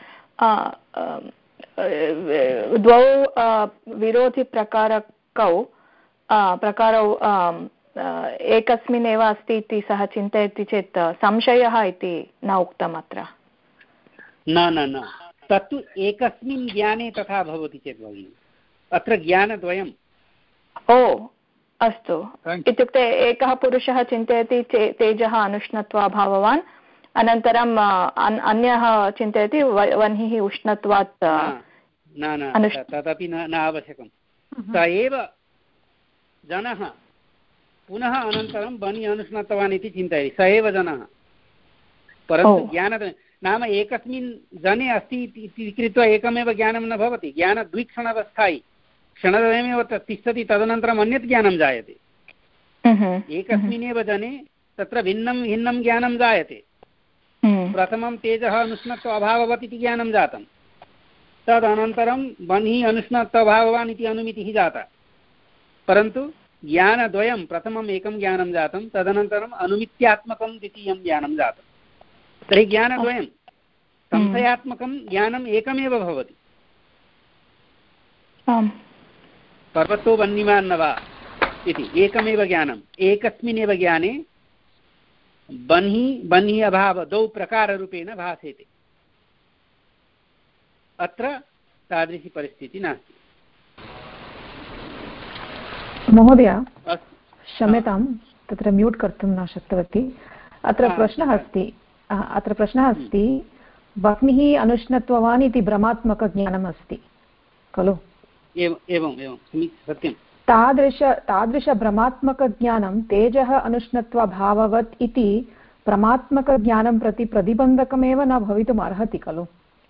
द्वौ विरोधिप्रकारकौ प्रकारौ एकस्मिन् एव अस्ति इति सः चिन्तयति चेत् संशयः इति न उक्तम् अत्र। न न न तत्तु एकस्मिन् ज्ञाने तथा भवति चेत् भगिनि, अत्र ज्ञानद्वयम्। ओ अस्तु, इत्युक्ते एकः पुरुषः चिन्तयति तेजः अनुष्णत्वाभाववान्, अनन्तरम् अन्यः चिन्तयति वह्निः उष्णत्वात्। न न तदपि न आवश्यकं। स एव जनः पुनः अनन्तरं बनि अनुष्णतवान् इति चिन्तयति स एव जनः परन्तु ज्ञान नाम एकस्मिन् जने अस्ति इति कृत्वा एकमेव ज्ञानं न भवति ज्ञान द्विक्षणवस्थायि क्षणद्वयमेव तिष्ठति तदनन्तरम् अन्यत् ज्ञानं जायते एकस्मिन्नेव जने तत्र भिन्नं भिन्नं ज्ञानं जायते प्रथमं तेजः अनुष्णत्व अभाववत् इति ज्ञानं जातं तदनन्तरं बन्हि अनुष्णत्व अभाववान् इति अनुमितिः जाता परन्तु ज्ञानद्वयं प्रथमम् एकं ज्ञानं जातं तदनन्तरम् अनुमित्यात्मकं द्वितीयं ज्ञानं जातं तर्हि ज्ञानद्वयं संशयात्मकं ज्ञानम् एकमेव भवति पर्वतो वह्निमान् न वा इति एकमेव ज्ञानम् एकस्मिन्नेव ज्ञाने बन्हि बन्हि अभाव द्वौ प्रकाररूपेण भासेते अत्र तादृशी परिस्थितिः नास्ति महोदय क्षम्यतां तत्र म्यूट् कर्तुं न शक्तवती अत्र प्रश्नः अस्ति अत्र प्रश्नः अस्ति बह्निः अनुष्णत्ववान् इति भ्रमात्मकज्ञानम् अस्ति खलु एवम् एवं सत्यं तादृश तादृशभ्रमात्मकज्ञानं तेजः अनुष्णत्वभाववत् इति भ्रमात्मकज्ञानं प्रति प्रतिबन्धकमेव न भवितुम् अर्हति खलु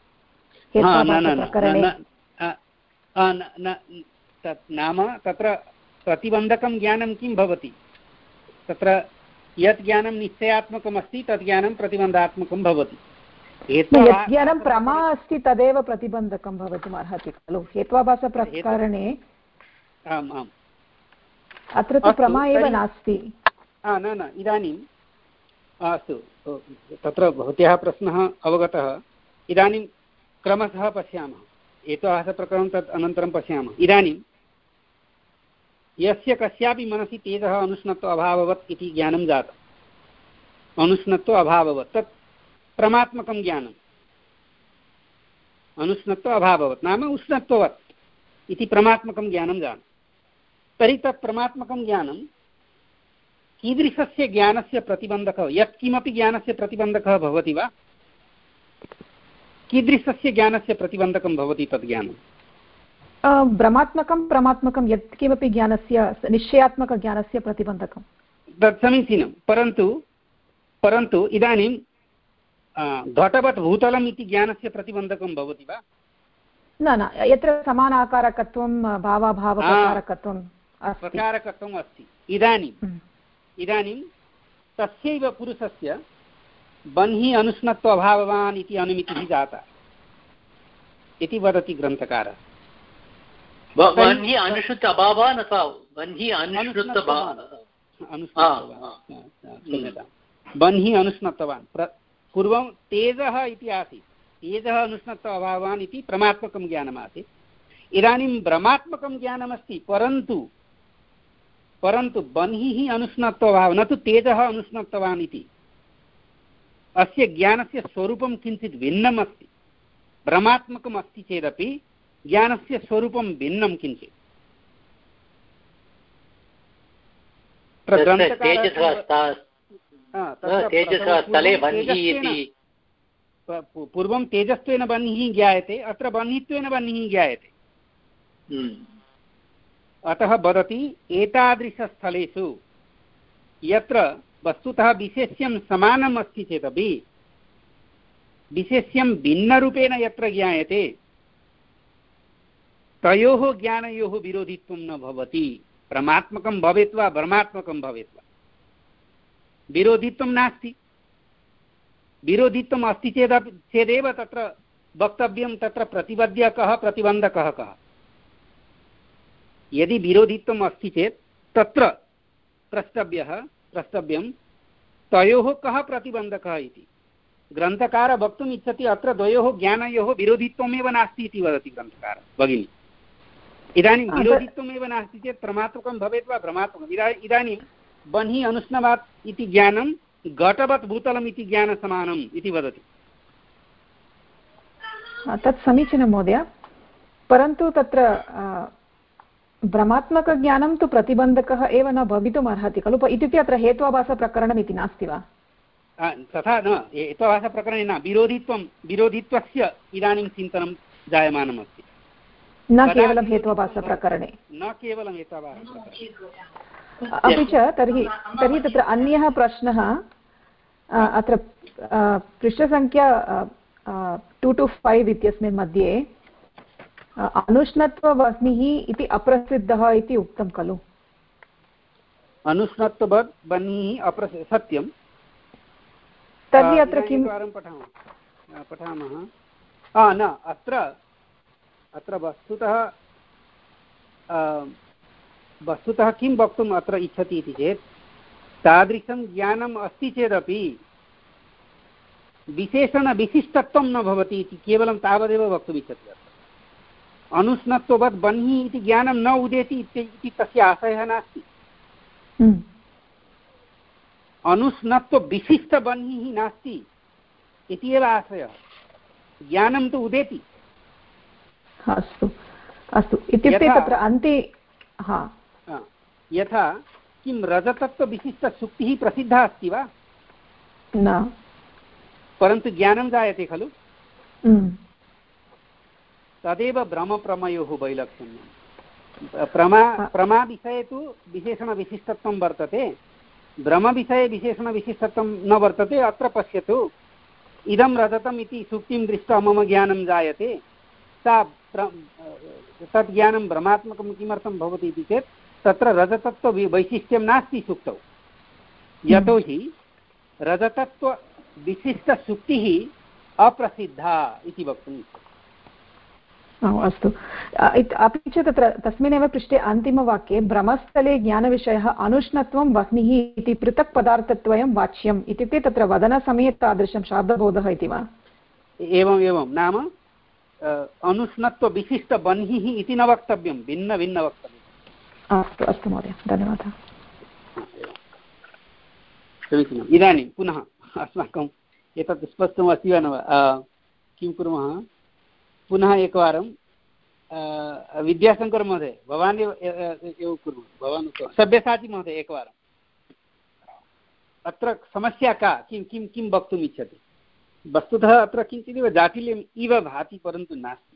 नाम तत्र प्रतिबन्धकं ज्ञानं किं भवति तत्र यत् ज्ञानं निश्चयात्मकम् अस्ति तद् ज्ञानं प्रतिबन्धात्मकं भवति यत् ज्ञानं प्रमा अस्ति तदेव प्रतिबन्धकं भवितुम् अर्हति खलु हेत्वाभासप्रकरणे आम् आम् अत्र तु प्रमा एव नास्ति न न इदानीम् अस्तु तत्र भवत्याः प्रश्नः अवगतः इदानीं क्रमशः पश्यामः हेत्वाभासप्रकरणं तत् अनन्तरं पश्यामः इदानीं यस्य कस्यापि मनसि तेजः अनुष्णत्व अभाववत् इति ज्ञानं जातम् अनुष्णत्व अभाववत् तत् प्रमात्मकं ज्ञानम् अनुष्णत्व अभाववत् नाम उष्णत्ववत् इति प्रमात्मकं ज्ञानं जातं तर्हि तत् प्रमात्मकं ज्ञानं कीदृशस्य ज्ञानस्य प्रतिबन्धकः यत्किमपि ज्ञानस्य प्रतिबन्धकः भवति वा कीदृशस्य ज्ञानस्य प्रतिबन्धकं भवति तद् ज्ञानं भ्रमात्मकं प्रमात्मकं यत् किमपि ज्ञानस्य निश्चयात्मकज्ञानस्य प्रतिबन्धकं तत् समीचीनं परन्तु परन्तु इदानीं घटवत् भूतलम् इति ज्ञानस्य प्रतिबन्धकं भवति वा न न यत्र समानाकारकत्वं भावाभावप्रकारकत्वं प्रकारकत्वम् अस्ति इदानीम् इदानीं तस्यैव पुरुषस्य बन्हि अनुष्णत्व अभाववान् इति अनुमितिः जाता इति वदति ग्रन्थकारः बन्हि अनुष्णुत अभावान् अथवा बन्हि अनुष्णुत बन्हि अनुष्णत्तवान् पूर्वं तेजः इति आसीत् तेजः अनुष्णत्व अभावान् इति प्रमात्मकं ज्ञानमासीत् इदानीं भ्रमात्मकं ज्ञानमस्ति परन्तु परन्तु बन्हिः अनुष्णत्वभावः न तु तेजः अनुष्णत्तवान् इति अस्य ज्ञानस्य स्वरूपं किञ्चित् भिन्नम् अस्ति भ्रमात्मकम् अस्ति चेदपि ज्ञानस्य स्वरूपं भिन्नं किञ्चित् पूर्वं तेजस्त्वेन बन्हिः ज्ञायते अत्र बन्हित्वेन बन्हिः ज्ञायते अतः वदति एतादृशस्थलेषु यत्र वस्तुतः विशेष्यं समानम् अस्ति चेदपि विशेष्यं भिन्नरूपेण यत्र ज्ञायते तयोः ज्ञानयोः विरोधित्वं न भवति प्रमात्मकं भवेत् वा भ्रमात्मकं भवेत् वा विरोधित्वं नास्ति विरोधित्वम् अस्ति चेदपि चेदेव तत्र वक्तव्यं तत्र प्रतिबद्धकः प्रतिबन्धकः कः यदि विरोधित्वम् अस्ति चेत् तत्र प्रष्टव्यः प्रष्टव्यं तयोः कः प्रतिबन्धकः इति ग्रन्थकारः वक्तुम् इच्छति अत्र द्वयोः ज्ञानयोः विरोधित्वमेव नास्ति इति वदति ग्रन्थकारः भगिनी इदानीं विरोधित्वमेव नास्ति चेत् प्रमात्मकं भवेत् वा भ्रमात्मकम् इदा इदानीं बन्हि अनुष्णवात् इति ज्ञानं घटवत् भूतलम् इति ज्ञानसमानम् इति वदति तत् समीचीनं महोदय परन्तु तत्र भ्रमात्मकज्ञानं तु प्रतिबन्धकः एव न भवितुम् अर्हति खलु इत्युक्ते अत्र हेत्वाभासप्रकरणम् इति नास्ति वा तथा न हेत्वाभासप्रकरणे न विरोधित्वं विरोधित्वस्य इदानीं चिन्तनं जायमानमस्ति न केवलं हेत्वाभासप्रकरणे न केवलं हेत्वाभासप्रकरणे अपि च तर्हि तर्हि तत्र अन्यः प्रश्नः अत्र पृष्ठसङ्ख्या टु टु फैव् इत्यस्मिन् मध्ये अनुष्णत्ववह्निः इति अप्रसिद्धः इति उक्तं खलु। अनुष्णत्ववत् वह्निः अप्रसि सत्यं। तर्हि अत्र किं पठामः पठामः न अत्र अत्र वस्तुतः वस्तुतः किं वक्तुम् अत्र इच्छति इति चेत् तादृशं ज्ञानम् अस्ति चेदपि विशेषणविशिष्टत्वं न भवति इति केवलं तावदेव वक्तुमिच्छति। अनुष्णत्ववत् वह्निः इति ज्ञानं न उदेति इति तस्य आशयः नास्ति। अनुष्णत्वविशिष्टवह्निः नास्ति इति एव आशयः। ज्ञानं तु उदेति। अस्तु अस्तु इत्युक्ते तत्र अन्ते यथा किं रजतत्वविशिष्टसुक्तिः प्रसिद्धा अस्ति वा न, परन्तु ज्ञानं जायते खलु। तदेव भ्रमप्रमयोः वैलक्षण्यं। प्रमा प्रमाविषये तु विशेषणविशिष्टत्वं वर्तते, भ्रमविषये विशेषणविशिष्टत्वं न वर्तते। अत्र पश्यतु, इदं रजतम् इति सुक्तिं दृष्ट्वा मम ज्ञानं जायते, सा तत् ज्ञानं भ्रमात्मकं किमर्थं भवति इति चेत् तत्र रजतत्ववैशिष्ट्यं नास्ति सुक्तौ। यतोहि रजतत्वविशिष्टसुक्तिः अप्रसिद्धा इति वक्तुम्। अस्तु, अपि च तत्र तस्मिन्नेव पृष्ठे अन्तिमवाक्ये भ्रमस्थले ज्ञानविषयः अनुष्णत्वं वह्निः इति पृथक् पदार्थद्वयं वाच्यम् इत्युक्ते तत्र वदनसमये तादृशं शाब्दबोधः इति वा? एवम् एवं नाम अनुष्णत्वविशिष्टवह्निः इति न वक्तव्यं, भिन्न भिन्न वक्तव्यम्। अस्तु अस्तु महोदय, धन्यवादः। समीचीनम्। इदानीं पुनः अस्माकम् एतत् स्पष्टम् अस्ति वा न वा? किं कुर्मः, पुनः एकवारं विद्याशङ्कर महोदय भवान् एव एव कुर्मः, भवान् सब्यसाची महोदय एकवारम् अत्र समस्या का, किं किं किं वक्तुम् इच्छति? वस्तुतः अत्र किञ्चिदिव जाटिल्यम् इव भाति, परन्तु नास्ति।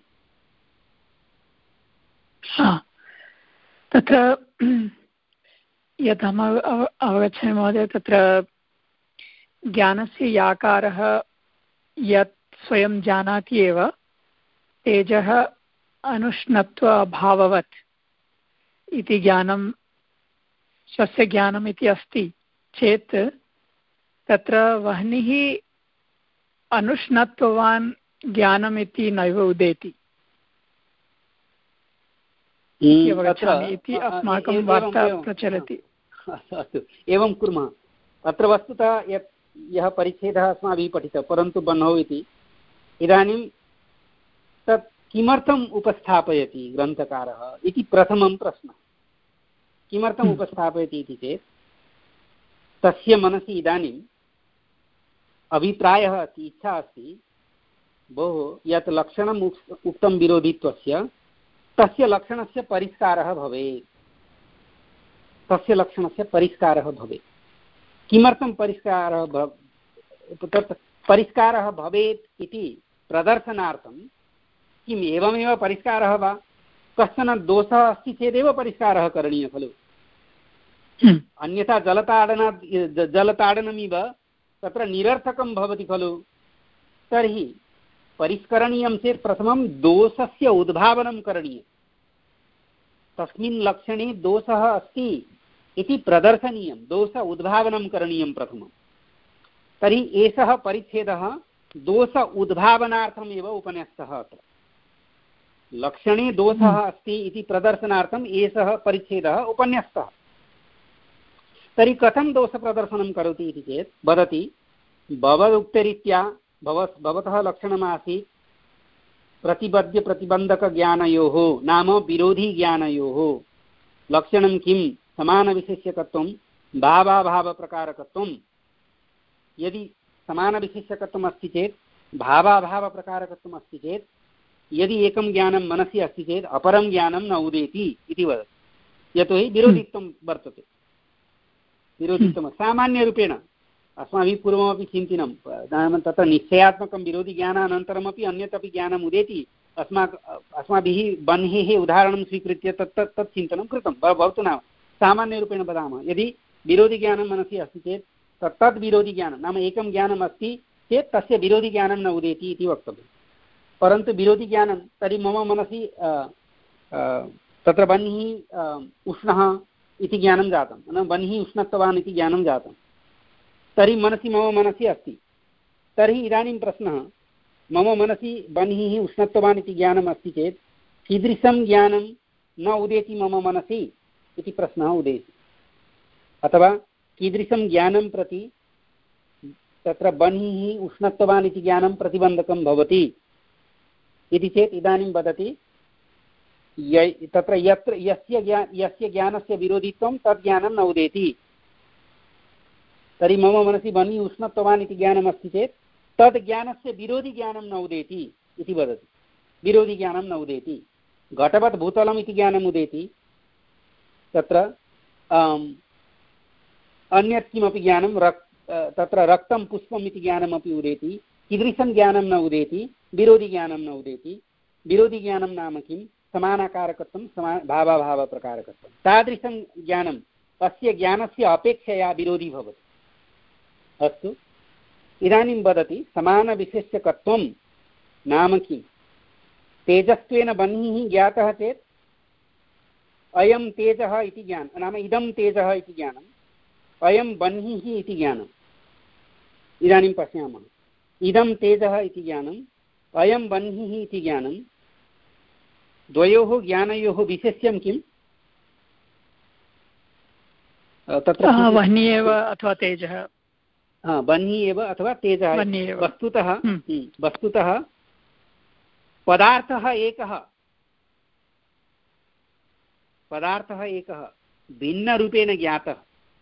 तत्र यथाहम् अवगच्छामि महोदय, तत्र ज्ञानस्य याकारः यत् स्वयं जानाति एव तेजः अनुष्णत्व अभाववत् इति ज्ञानं स्वस्य ज्ञानम् इति अस्ति चेत् तत्र वह्निः अनुष्णत्ववान् ज्ञानम् इति नैव उदेति इति अस्माकं वार्ता प्रचलति। अस्तु, एवं कुर्मः। अत्र वस्तुतः यत् यः परिच्छेदः अस्माभिः पठितः परन्तु बह्नौ इति, इदानीं तत् किमर्थम् उपस्थापयति ग्रन्थकारः इति प्रथमं प्रश्नः। किमर्थम् उपस्थापयति इति चेत् तस्य मनसि इदानीम् अभिप्रायः अस्ति, इच्छा अस्ति, भोः यत् लक्षणम् उक्तं विरोधित्वस्य तस्य लक्षणस्य परिष्कारः भवेत्, तस्य लक्षणस्य परिष्कारः भवेत्। किमर्थं परिष्कारः भव तत् परिष्कारः भवेत् इति प्रदर्शनार्थं किम् एवमेव परिष्कारः वा? कश्चन दोषः अस्ति चेदेव परिष्कारः करणीयः खलु। अन्यथा जलताडनात् जलताडनमिव तत्र निरर्थकं भवति खलु। तर्हि परिष्करणीयं चेत् प्रथमं दोषस्य उद्भावनं करणीयं, तस्मिन् लक्षणे दोषः अस्ति इति प्रदर्शनीयं, दोष उद्भावनं करणीयं प्रथमं। तर्हि एषः परिच्छेदः दोष उद्भावनार्थमेव उपन्यस्तः। अत्र लक्षणे दोषः अस्ति इति प्रदर्शनार्थम् एषः परिच्छेदः उपन्यस्तः। तर्हि कथं दोषप्रदर्शनं करोति इति चेत् वदति, भवदुक्तरीत्या भव भवतः लक्षणमासीत् प्रतिबद्ध्यप्रतिबन्धकज्ञानयोः नाम विरोधिज्ञानयोः लक्षणं किं? समानविशेष्यकत्वं भावाभावप्रकारकत्वं। यदि समानविशेष्यकत्वम् अस्ति चेत् भावाभावप्रकारकत्वम् अस्ति चेत् यदि एकं ज्ञानं मनसि अस्ति चेत् अपरं ज्ञानं न उदेति इति वदति। यतोहि विरोधित्वं वर्तते। विरोधित्वं सामान्यरूपेण अस्माभिः पूर्वमपि चिन्तितं, नाम तत्र निश्चयात्मकं विरोधिज्ञानानन्तरमपि अन्यत् अपि ज्ञानम् उदेति। अस्माक अस्माभिः बह्नेः उदाहरणं स्वीकृत्य तत् तत् तत् चिन्तनं कृतं भवतु नाम सामान्यरूपेण वदामः यदि विरोधिज्ञानं मनसि अस्ति चेत् तत् तद् विरोधिज्ञानं नाम एकं ज्ञानम् अस्ति चेत् तस्य विरोधिज्ञानं न उदेति इति वक्तव्यं परन्तु विरोधिज्ञानं तर्हि मम मनसि तत्र बह्निः उष्णः इति ज्ञानं जातं नाम बह्निः उष्णत्वान् इति ज्ञानं जातं तर्हि मनसि मम मनसि अस्ति तर्हि इदानीं प्रश्नः मम मनसि बह्निः उष्णत्वान् इति ज्ञानम् अस्ति चेत् कीदृशं ज्ञानं न उदेति मम मनसि इति प्रश्नः उदेति अथवा कीदृशं ज्ञानं प्रति तत्र बह्निः उष्णत्वान् इति ज्ञानं प्रतिबन्धकं भवति इति चेत् इदानीं वदति तत्र यत्र यस्य ज्ञा यस्य ज्ञानस्य विरोधित्वं तद् ज्ञानं न उदेति तर्हि मम मनसि बह्निः उष्णत्वान् इति ज्ञानमस्ति चेत् तद् ज्ञानस्य विरोधिज्ञानं न उदेति इति वदति विरोधिज्ञानं न उदेति घटवत् भूतलम् इति ज्ञानम् उदेति तत्र अन्यत् किमपि ज्ञानं रक् तत्र रक्तं पुष्पम् इति ज्ञानमपि उदेति कीदृशं ज्ञानं न उदेति विरोधिज्ञानं न उदेति विरोधिज्ञानं नाम किं समानाकारकत्वं समा भावाभावप्रकारकत्वं तादृशं ज्ञानम् अस्य ज्ञानस्य अपेक्षया विरोधी भवति अस्तु इदानीं वदति समानविशेष्यकत्वं नाम किं तेजस्त्वेन बह्निः ज्ञातः चेत् अयं तेजः इति ज्ञानं नाम इदं तेजः इति ज्ञानम् अयं बह्निः इति ज्ञानम् इदानीं पश्यामः इदं तेजः इति ज्ञानम् अयं बह्निः इति ज्ञानं द्वयोः ज्ञानयोः विशेष्यं किम् तत्र बह्निः एव अथवा तेजः बह्निः एव अथवा तेजः वस्तुतः वस्तुतः पदार्थः एकः पदार्थः एकः भिन्नरूपेण ज्ञातः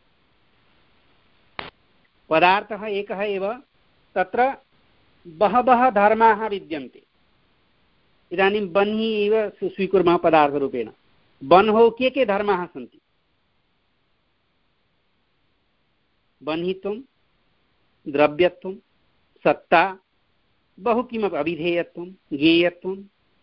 पदार्थः एकः एव तत्र बहवः धर्माः विद्यन्ते इदानीं बह्निः एव स्वीकुर्मः पदार्थरूपेण बह्नोः के के धर्माः सन्ति बह्नित्वं द्रव्यत्वं सत्ता बहु किमपि अविधेयत्वं ज्ञेयत्वं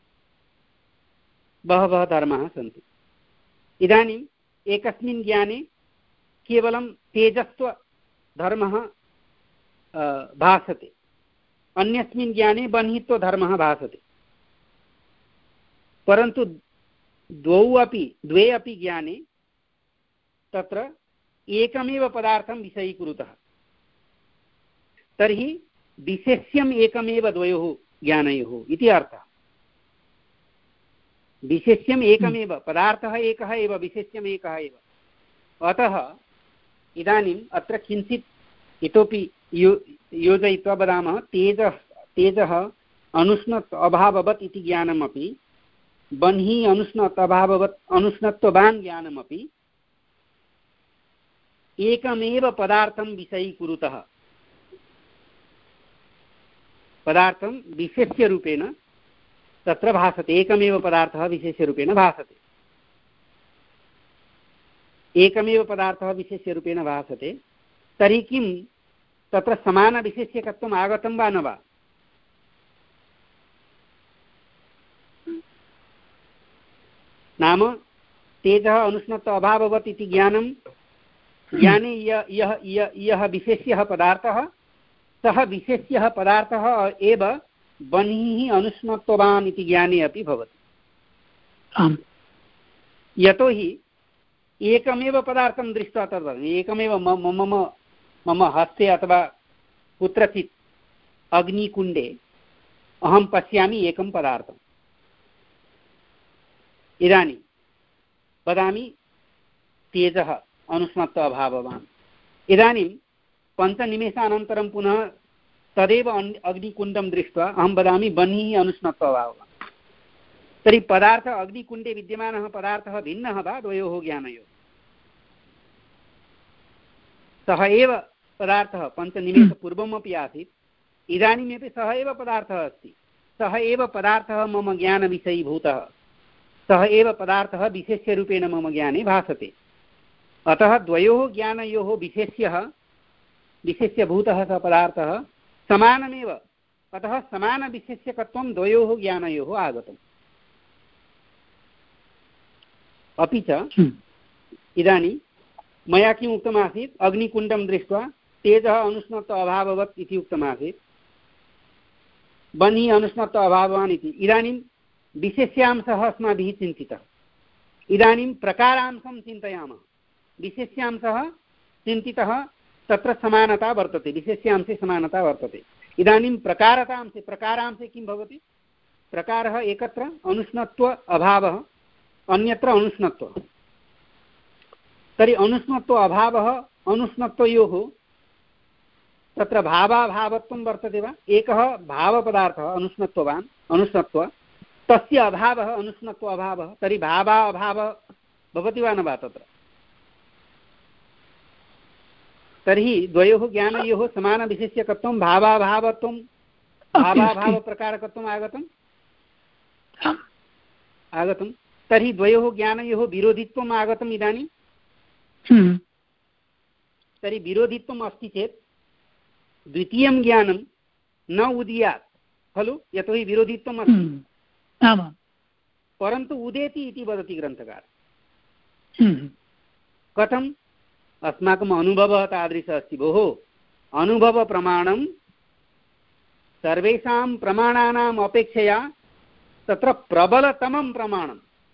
बहवः धर्माः सन्ति इदानीम् एकस्मिन् ज्ञाने केवलं तेजस्त्वधर्मः भासते अन्यस्मिन् ज्ञाने बह्नित्वधर्मः भासते परन्तु द्वौ अपि द्वे अपि ज्ञाने तत्र एकमेव पदार्थं विषयीकुरुतः तर्हि विशेष्यम् एकमेव द्वयोः ज्ञानयोः इति अर्थः विशेष्यम् एकमेव पदार्थः एकः एव विशेष्यम् एकः एव अतः इदानीम् अत्र किञ्चित् इतोपि यो योजयित्वा वदामः तेजः तेजः अनुष्णत् अभाववत् इति ज्ञानमपि बह्निः अनुष्णत् अभाववत् अनुष्णत्ववान् ज्ञानमपि एकमेव पदार्थं विषयीकुरुतः पदार्थं विशेष्यरूपेण तत्र भासते एकमेव पदार्थः विशेष्यरूपेण भासते एकमेव पदार्थः विशेष्यरूपेण भासते तर्हि किं तत्र समानविशेष्यकत्वम् आगतं वा न वा नाम तेजः अनुष्णत्व अभाववत् इति ज्ञानं ज्ञाने यः यः विशेष्यः पदार्थः सः विशेष्यः पदार्थः एव बह्निः अनुष्णत्ववान् इति ज्ञाने अपि भवति यतोहि एकमेव पदार्थं दृष्ट्वा तद् एकमेव मम मम मम हस्ते अथवा कुत्रचित् अग्निकुण्डे अहं पश्यामि एकं पदार्थम् इदानीं वदामि तेजः अनुष्णत्व अभाववान् इदानीं पञ्चनिमेषानन्तरं पुनः तदेव अग्निकुण्डं दृष्ट्वा अहं वदामि बह्निः अनुष्णत्व अभाववान् तर्हि पदार्थ अग्निकुण्डे विद्यमानः पदार्थः भिन्नः वा द्वयोः ज्ञानयोः सः एव पदार्थः पञ्चनिमेषपूर्वमपि आसीत् इदानीमपि सः एव पदार्थः अस्ति सः एव पदार्थः मम ज्ञानविषयीभूतः सः एव पदार्थः विशेष्यरूपेण मम ज्ञाने भासते अतः द्वयोः ज्ञानयोः विशेष्यः विशेष्यभूतः सः पदार्थः समानमेव अतः समानविशेष्यकत्वं द्वयोः ज्ञानयोः आगतम् अपि च इदानीं मया किम् उक्तमासीत् अग्निकुण्डं दृष्ट्वा तेजः अनुष्णत्व अभाववत् इति उक्तमासीत् बन्ही अनुष्णत्व अभाववान् इति इदानीं विशेष्यांशः अस्माभिः चिन्तितः इदानीं प्रकारांशं चिन्तयामः विशेष्यांशः चिन्तितः तत्र समानता वर्तते विशेष्यांशे समानता वर्तते इदानीं प्रकारतांशे प्रकारांशे किं भवति प्रकारः एकत्र अनुष्णत्व अभावः अन्यत्र अनुष्णत्वः तर्हि अनुष्णत्व अभावः अनुष्णत्वयोः तत्र भावाभावत्वं वर्तते वा एकः भावपदार्थः अनुष्णत्ववान् अनुष्णत्व तस्य अभावः अनुष्णत्व अभावः तर्हि भावाभावः भवति वा न वा तत्र तर्हि द्वयोः ज्ञानयोः समानविशेष्यकत्वं भावाभावत्वं भावाभावप्रकारकत्वम् आगतम् आगतं तर्हि द्वयोः ज्ञानयोः विरोधित्वम् आगतम् इदानीं तर्हि विरोधित्वम् अस्ति चेत् द्वितीयं ज्ञानं न उदीयात् खलु यतोहि विरोधित्वम् अस्ति आमां परन्तु उदेति इति वदति ग्रन्थकारः कथम् अस्माकम् अनुभवः तादृशः अस्ति भोः अनुभवप्रमाणं सर्वेषां प्रमाणानाम् अपेक्षया तत्र प्रबलतमं प्रमाणं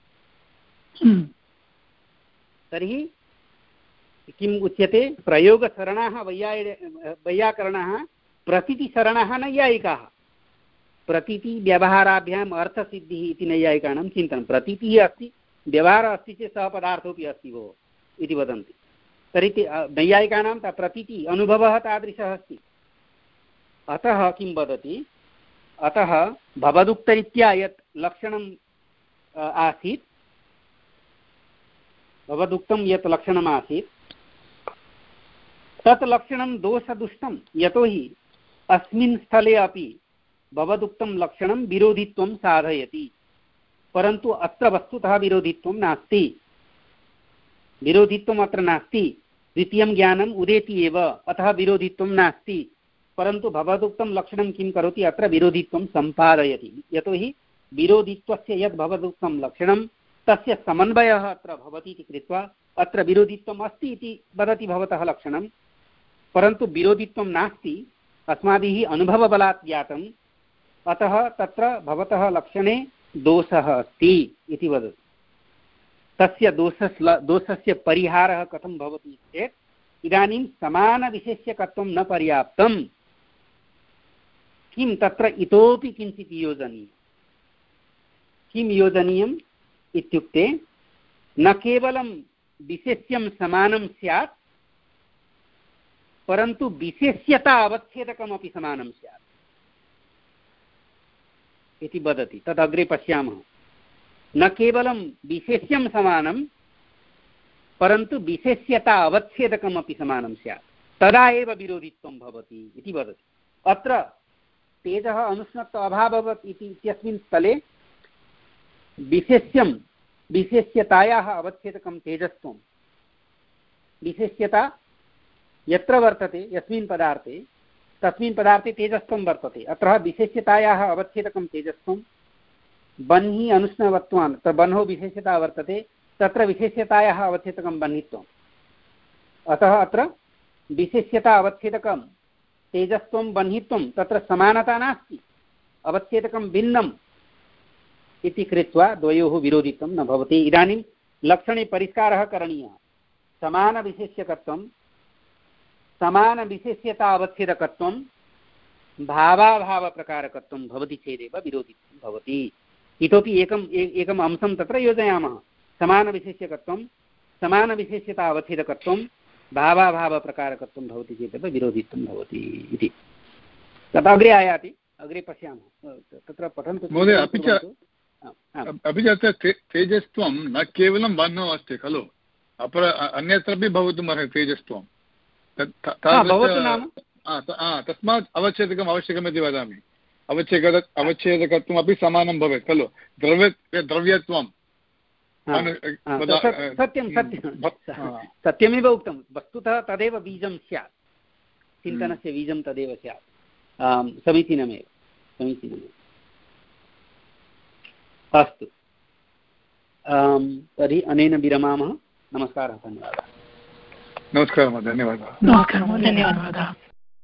तर्हि किम् उच्यते प्रयोगशरणाः वैयाय वैयाकरणाः प्रतीतिशरणाः नैयायिकाः प्रतीतिव्यवहाराभ्याम् अर्थसिद्धिः इति नैयायिकानां चिन्तनं प्रतीतिः अस्ति व्यवहारः अस्ति चेत् सः पदार्थोऽपि अस्ति भोः इति वदन्ति तर्हि नैयायिकानां प्रतीतिः अनुभवः तादृशः अस्ति अतः किं वदति अतः भवदुक्तरीत्या यत् लक्षणम् आसीत् भवदुक्तं यत् लक्षणम् आसीत् तत् लक्षणं दोषदुष्टं यतोहि अस्मिन् स्थले अपि भवदुक्तं लक्षणं विरोधित्वं साधयति परन्तु अत्र वस्तुतः विरोधित्वं नास्ति विरोधित्वम् अत्र नास्ति द्वितीयं ज्ञानम् उदेति एव अतः विरोधित्वं नास्ति परन्तु भवदुक्तं लक्षणं किं करोति अत्र विरोधित्वं सम्पादयति यतोहि विरोधित्वस्य यद् भवदुक्तं लक्षणं तस्य समन्वयः अत्र भवति इति कृत्वा अत्र विरोधित्वम् अस्ति इति वदति भवतः लक्षणं परन्तु विरोधित्वं नास्ति अस्माभिः अनुभवबलात् ज्ञातम् अतः तत्र भवतः लक्षणे दोषः अस्ति इति वदति तस्य दोषस्य दोषस्य परिहारः कथं भवति चेत् इदानीं समानविशेष्यकत्वं न पर्याप्तं किं तत्र इतोपि किञ्चित् योजनीयं किं योजनीयम् इत्युक्ते न केवलं विशेष्यं समानं स्यात् परन्तु विशेष्यता अवच्छेदकमपि समानं स्यात् इति वदति तद् अग्रे पश्यामः न केवलं विशेष्यं समानं परन्तु विशेष्यता अवच्छेदकमपि समानं स्यात् तदा एव विरोधित्वं भवति इति वदति अत्र तेजः अनुष्णत्व अभाववत् इति इत्यस्मिन् स्थले विशेष्यं विशेष्यतायाः अवच्छेदकं तेजस्त्वं विशेष्यता यत्र वर्तते यस्मिन् पदार्थे तस्मिन् पदार्थे तेजस्त्वं वर्तते अत्र विशेष्यतायाः अवच्छेदकं तेजस्त्वं बन्ही अनुष्णवत्वान् तत्र बन्हो विशेष्यता वर्तते तत्र विशेष्यतायाः अवच्छेदकं बन्हित्वम् अतः अत्र विशेष्यता अवच्छेदकं तेजस्त्वं बन्हित्वं तत्र समानता नास्ति अवच्छेदकं भिन्नम् इति कृत्वा द्वयोः विरोधित्वं न भवति इदानीं लक्षणे परिष्कारः करणीयः समानविशेष्यकत्वं समानविशेष्यता अवच्छेदकत्वं भावाभावप्रकारकत्वं भवति चेदेव विरोधित्वं भवति इतोपि एकम् एकम् अंशं तत्र योजयामः समानविशेष्यकत्वं समानविशेष्यता अवच्छेदकत्वं भावाभावप्रकारकत्वं भवति चेदेव विरोधित्वं भवति इति तत् अग्रे आयाति अग्रे पश्यामः तत्र पठन्तु महोदय अपि च अपि च अत्र तेजस्त्वं न केवलं बन्धो अस्ति खलु अपर अन्यत्रापि भवितुम् अर्हति तेजस्त्वं तस्मात् अवच्छेदकम् आवश्यकमिति वदामि अवच्छेद अवच्छेदकत्वमपि समानं भवेत् खलु द्रव्य द्रव्यत्वं सत्यं सत्यं सत्यमेव उक्तं वस्तुतः तदेव बीजं स्यात् चिन्तनस्य बीजं तदेव स्यात् समीचीनमेव समीचीनमेव अस्तु तर्हि अनेन विरमामः नमस्कारः, धन्यवादः। नमस्कारः, धन्यवादः। नमस्कारः, धन्यवादः।